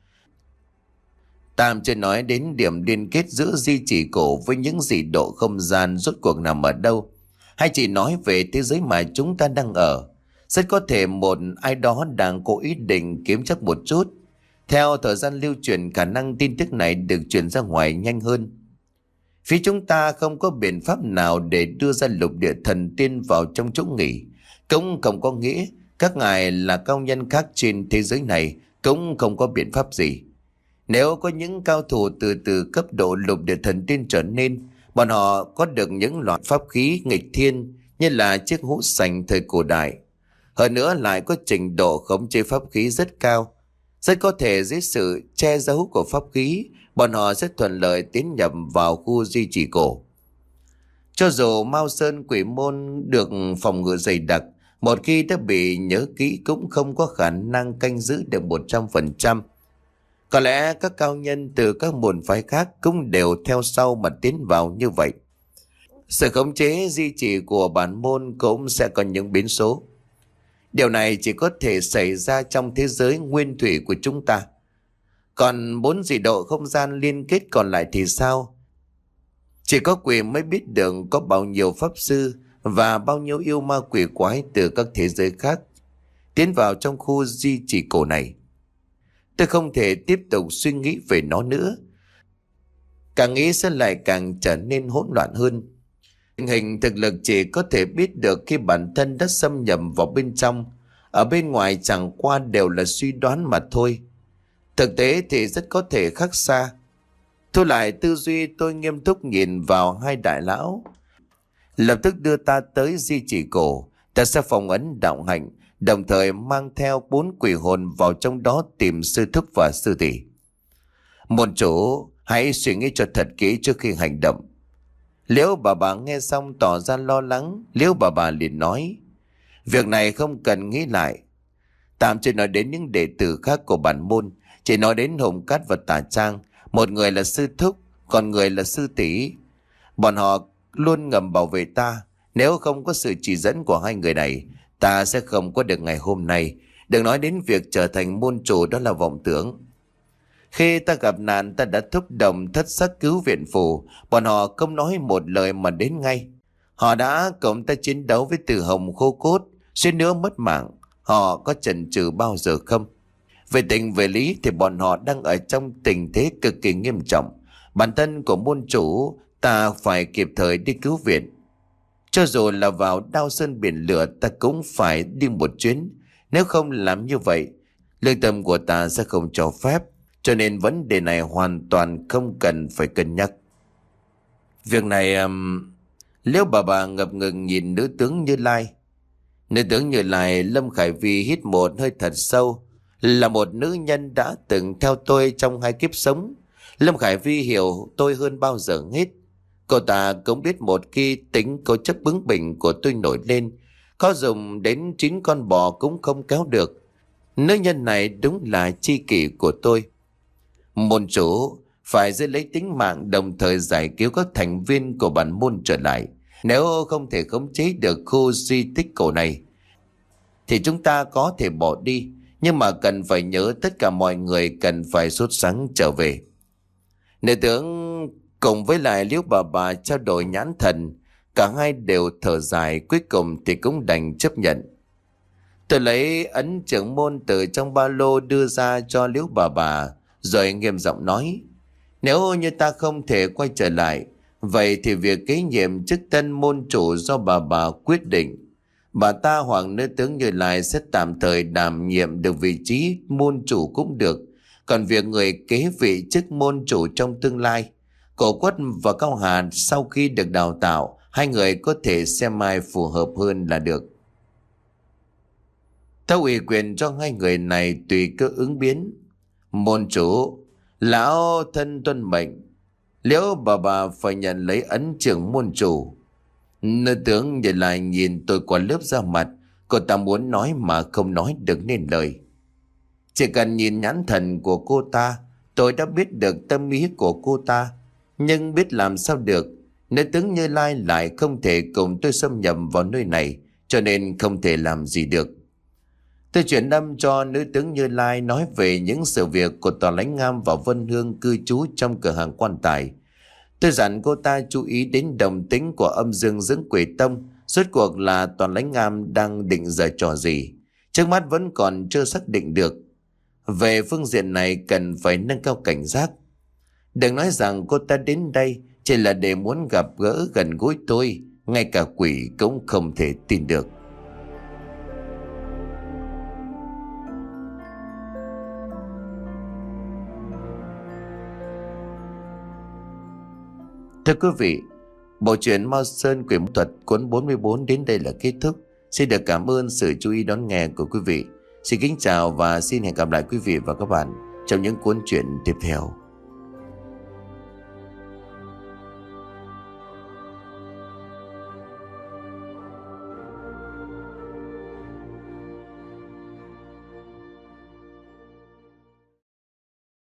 Tạm chưa nói đến điểm liên kết giữa di chỉ cổ với những dị độ không gian rốt cuộc nằm ở đâu, hay chỉ nói về thế giới mà chúng ta đang ở. Rất có thể một ai đó đang cố ý định kiếm chắc một chút. Theo thời gian lưu truyền, khả năng tin tức này được truyền ra ngoài nhanh hơn. Phía chúng ta không có biện pháp nào để đưa ra lục địa thần tiên vào trong chỗ nghỉ, cũng không có nghĩa các ngài là cao nhân khác trên thế giới này, cũng không có biện pháp gì. Nếu có những cao thủ từ từ cấp độ lục địa thần tiên trở nên, bọn họ có được những loại pháp khí nghịch thiên như là chiếc hũ sành thời cổ đại. Hơn nữa lại có trình độ khống chế pháp khí rất cao. Rất có thể dưới sự che giấu của pháp khí, bọn họ sẽ thuận lợi tiến nhập vào khu di chỉ cổ. Cho dù Mao Sơn Quỷ Môn được phòng ngự dày đặc, một khi đã bị nhớ kỹ cũng không có khả năng canh giữ được một trăm phần trăm. Có lẽ các cao nhân từ các môn phái khác cũng đều theo sau mà tiến vào như vậy. Sự khống chế di chỉ của bản môn cũng sẽ có những biến số. Điều này chỉ có thể xảy ra trong thế giới nguyên thủy của chúng ta. Còn bốn dị độ không gian liên kết còn lại thì sao? Chỉ có quỷ mới biết được có bao nhiêu pháp sư và bao nhiêu yêu ma quỷ quái từ các thế giới khác tiến vào trong khu di chỉ cổ này. Tôi không thể tiếp tục suy nghĩ về nó nữa. Càng nghĩ sẽ lại càng trở nên hỗn loạn hơn. Tình hình thực lực chỉ có thể biết được khi bản thân đã xâm nhập vào bên trong. Ở bên ngoài chẳng qua đều là suy đoán mà thôi. Thực tế thì rất có thể khác xa. Thu lại tư duy, tôi nghiêm túc nhìn vào hai đại lão. Lập tức đưa ta tới di chỉ cổ. Ta sẽ phong ấn đạo hạnh, đồng thời mang theo bốn quỷ hồn vào trong đó tìm sư thúc và sư tỷ. Môn chủ, hãy suy nghĩ cho thật kỹ trước khi hành động. Liễu bà bà nghe xong tỏ ra lo lắng. Liễu bà bà liền nói, việc này không cần nghĩ lại. Tạm chưa nói đến những đệ tử khác của bản môn, chỉ nói đến Hồng Cát và Tà Trang. Một người là sư thúc, còn người là sư tỷ. Bọn họ luôn ngầm bảo vệ ta. Nếu không có sự chỉ dẫn của hai người này, ta sẽ không có được ngày hôm nay. Đừng nói đến việc trở thành môn chủ, đó là vọng tưởng. Khi ta gặp nạn, ta đã thúc động thất sắc cứu viện phù. Bọn họ không nói một lời mà đến ngay. Họ đã cùng ta chiến đấu với Từ Hồng khô cốt, suýt nữa mất mạng. Họ có chần chừ bao giờ không? Về tình về lý thì bọn họ đang ở trong tình thế cực kỳ nghiêm trọng. Bản thân của môn chủ ta phải kịp thời đi cứu viện. Cho dù là vào đao sơn biển lửa, ta cũng phải đi một chuyến. Nếu không làm như vậy, lương tâm của ta sẽ không cho phép. Cho nên vấn đề này hoàn toàn không cần phải cân nhắc. Việc này um... Liễu bà bà ngập ngừng nhìn nữ tướng Như Lai. Nữ tướng Như Lai, Lâm Khải Vi hít một hơi thật sâu. Là một nữ nhân đã từng theo tôi trong hai kiếp sống, Lâm Khải Vi hiểu tôi hơn bao giờ hết. Cô ta cũng biết một khi tính cố chấp bướng bỉnh của tôi nổi lên, có dùng đến chín con bò cũng không kéo được. Nữ nhân này đúng là tri kỷ của tôi. Môn chủ phải giữ lấy tính mạng, đồng thời giải cứu các thành viên của bản môn trở lại. Nếu không thể khống chế được khu di tích cổ này thì chúng ta có thể bỏ đi, nhưng mà cần phải nhớ tất cả mọi người cần phải sốt sắng trở về. Nữ tướng cùng với lại Liễu bà bà trao đổi nhãn thần. Cả hai đều thở dài, cuối cùng thì cũng đành chấp nhận. Tôi lấy ấn trưởng môn từ trong ba lô đưa ra cho Liễu bà bà, rồi nghiêm giọng nói, nếu như ta không thể quay trở lại, vậy thì việc kế nhiệm chức tân môn chủ do bà bà quyết định. Bà ta hoặc nữ tướng Như Lai sẽ tạm thời đảm nhiệm được vị trí môn chủ cũng được. Còn việc người kế vị chức môn chủ trong tương lai, Cổ Quất và Cao Hà sau khi được đào tạo Hai người có thể xem ai phù hợp hơn là được. Tao ủy quyền cho hai người này tùy cơ ứng biến. Môn chủ, lão thân tuân mệnh. Liễu bà bà phải nhận lấy ấn trưởng môn chủ. Nữ tướng nhìn lại nhìn tôi qua lớp da mặt. Cô ta muốn nói mà không nói được nên lời. Chỉ cần nhìn nhãn thần của cô ta, tôi đã biết được tâm ý của cô ta. Nhưng biết làm sao được, nữ tướng Như Lai lại không thể cùng tôi xâm nhập vào nơi này, cho nên không thể làm gì được. Tôi chuyển âm cho nữ tướng Như Lai nói về những sự việc của Tòa Lãnh Ngam và Vân Hương cư trú trong cửa hàng quan tài. Tôi dặn cô ta chú ý đến đồng tính của âm dương dưỡng quỷ tông. Rốt cuộc là Tòa Lãnh Ngam đang định giở trò gì, trước mắt vẫn còn chưa xác định được. Về phương diện này cần phải nâng cao cảnh giác. Đừng nói rằng cô ta đến đây chỉ là để muốn gặp gỡ gần gũi tôi, ngay cả quỷ cũng không thể tin được. Thưa quý vị, bộ truyện Mao Sơn Quỷ Môn Thuật cuốn bốn mươi bốn đến đây là kết thúc. Xin được cảm ơn sự chú ý đón nghe của quý vị. Xin kính chào và xin hẹn gặp lại quý vị và các bạn trong những cuốn truyện tiếp theo.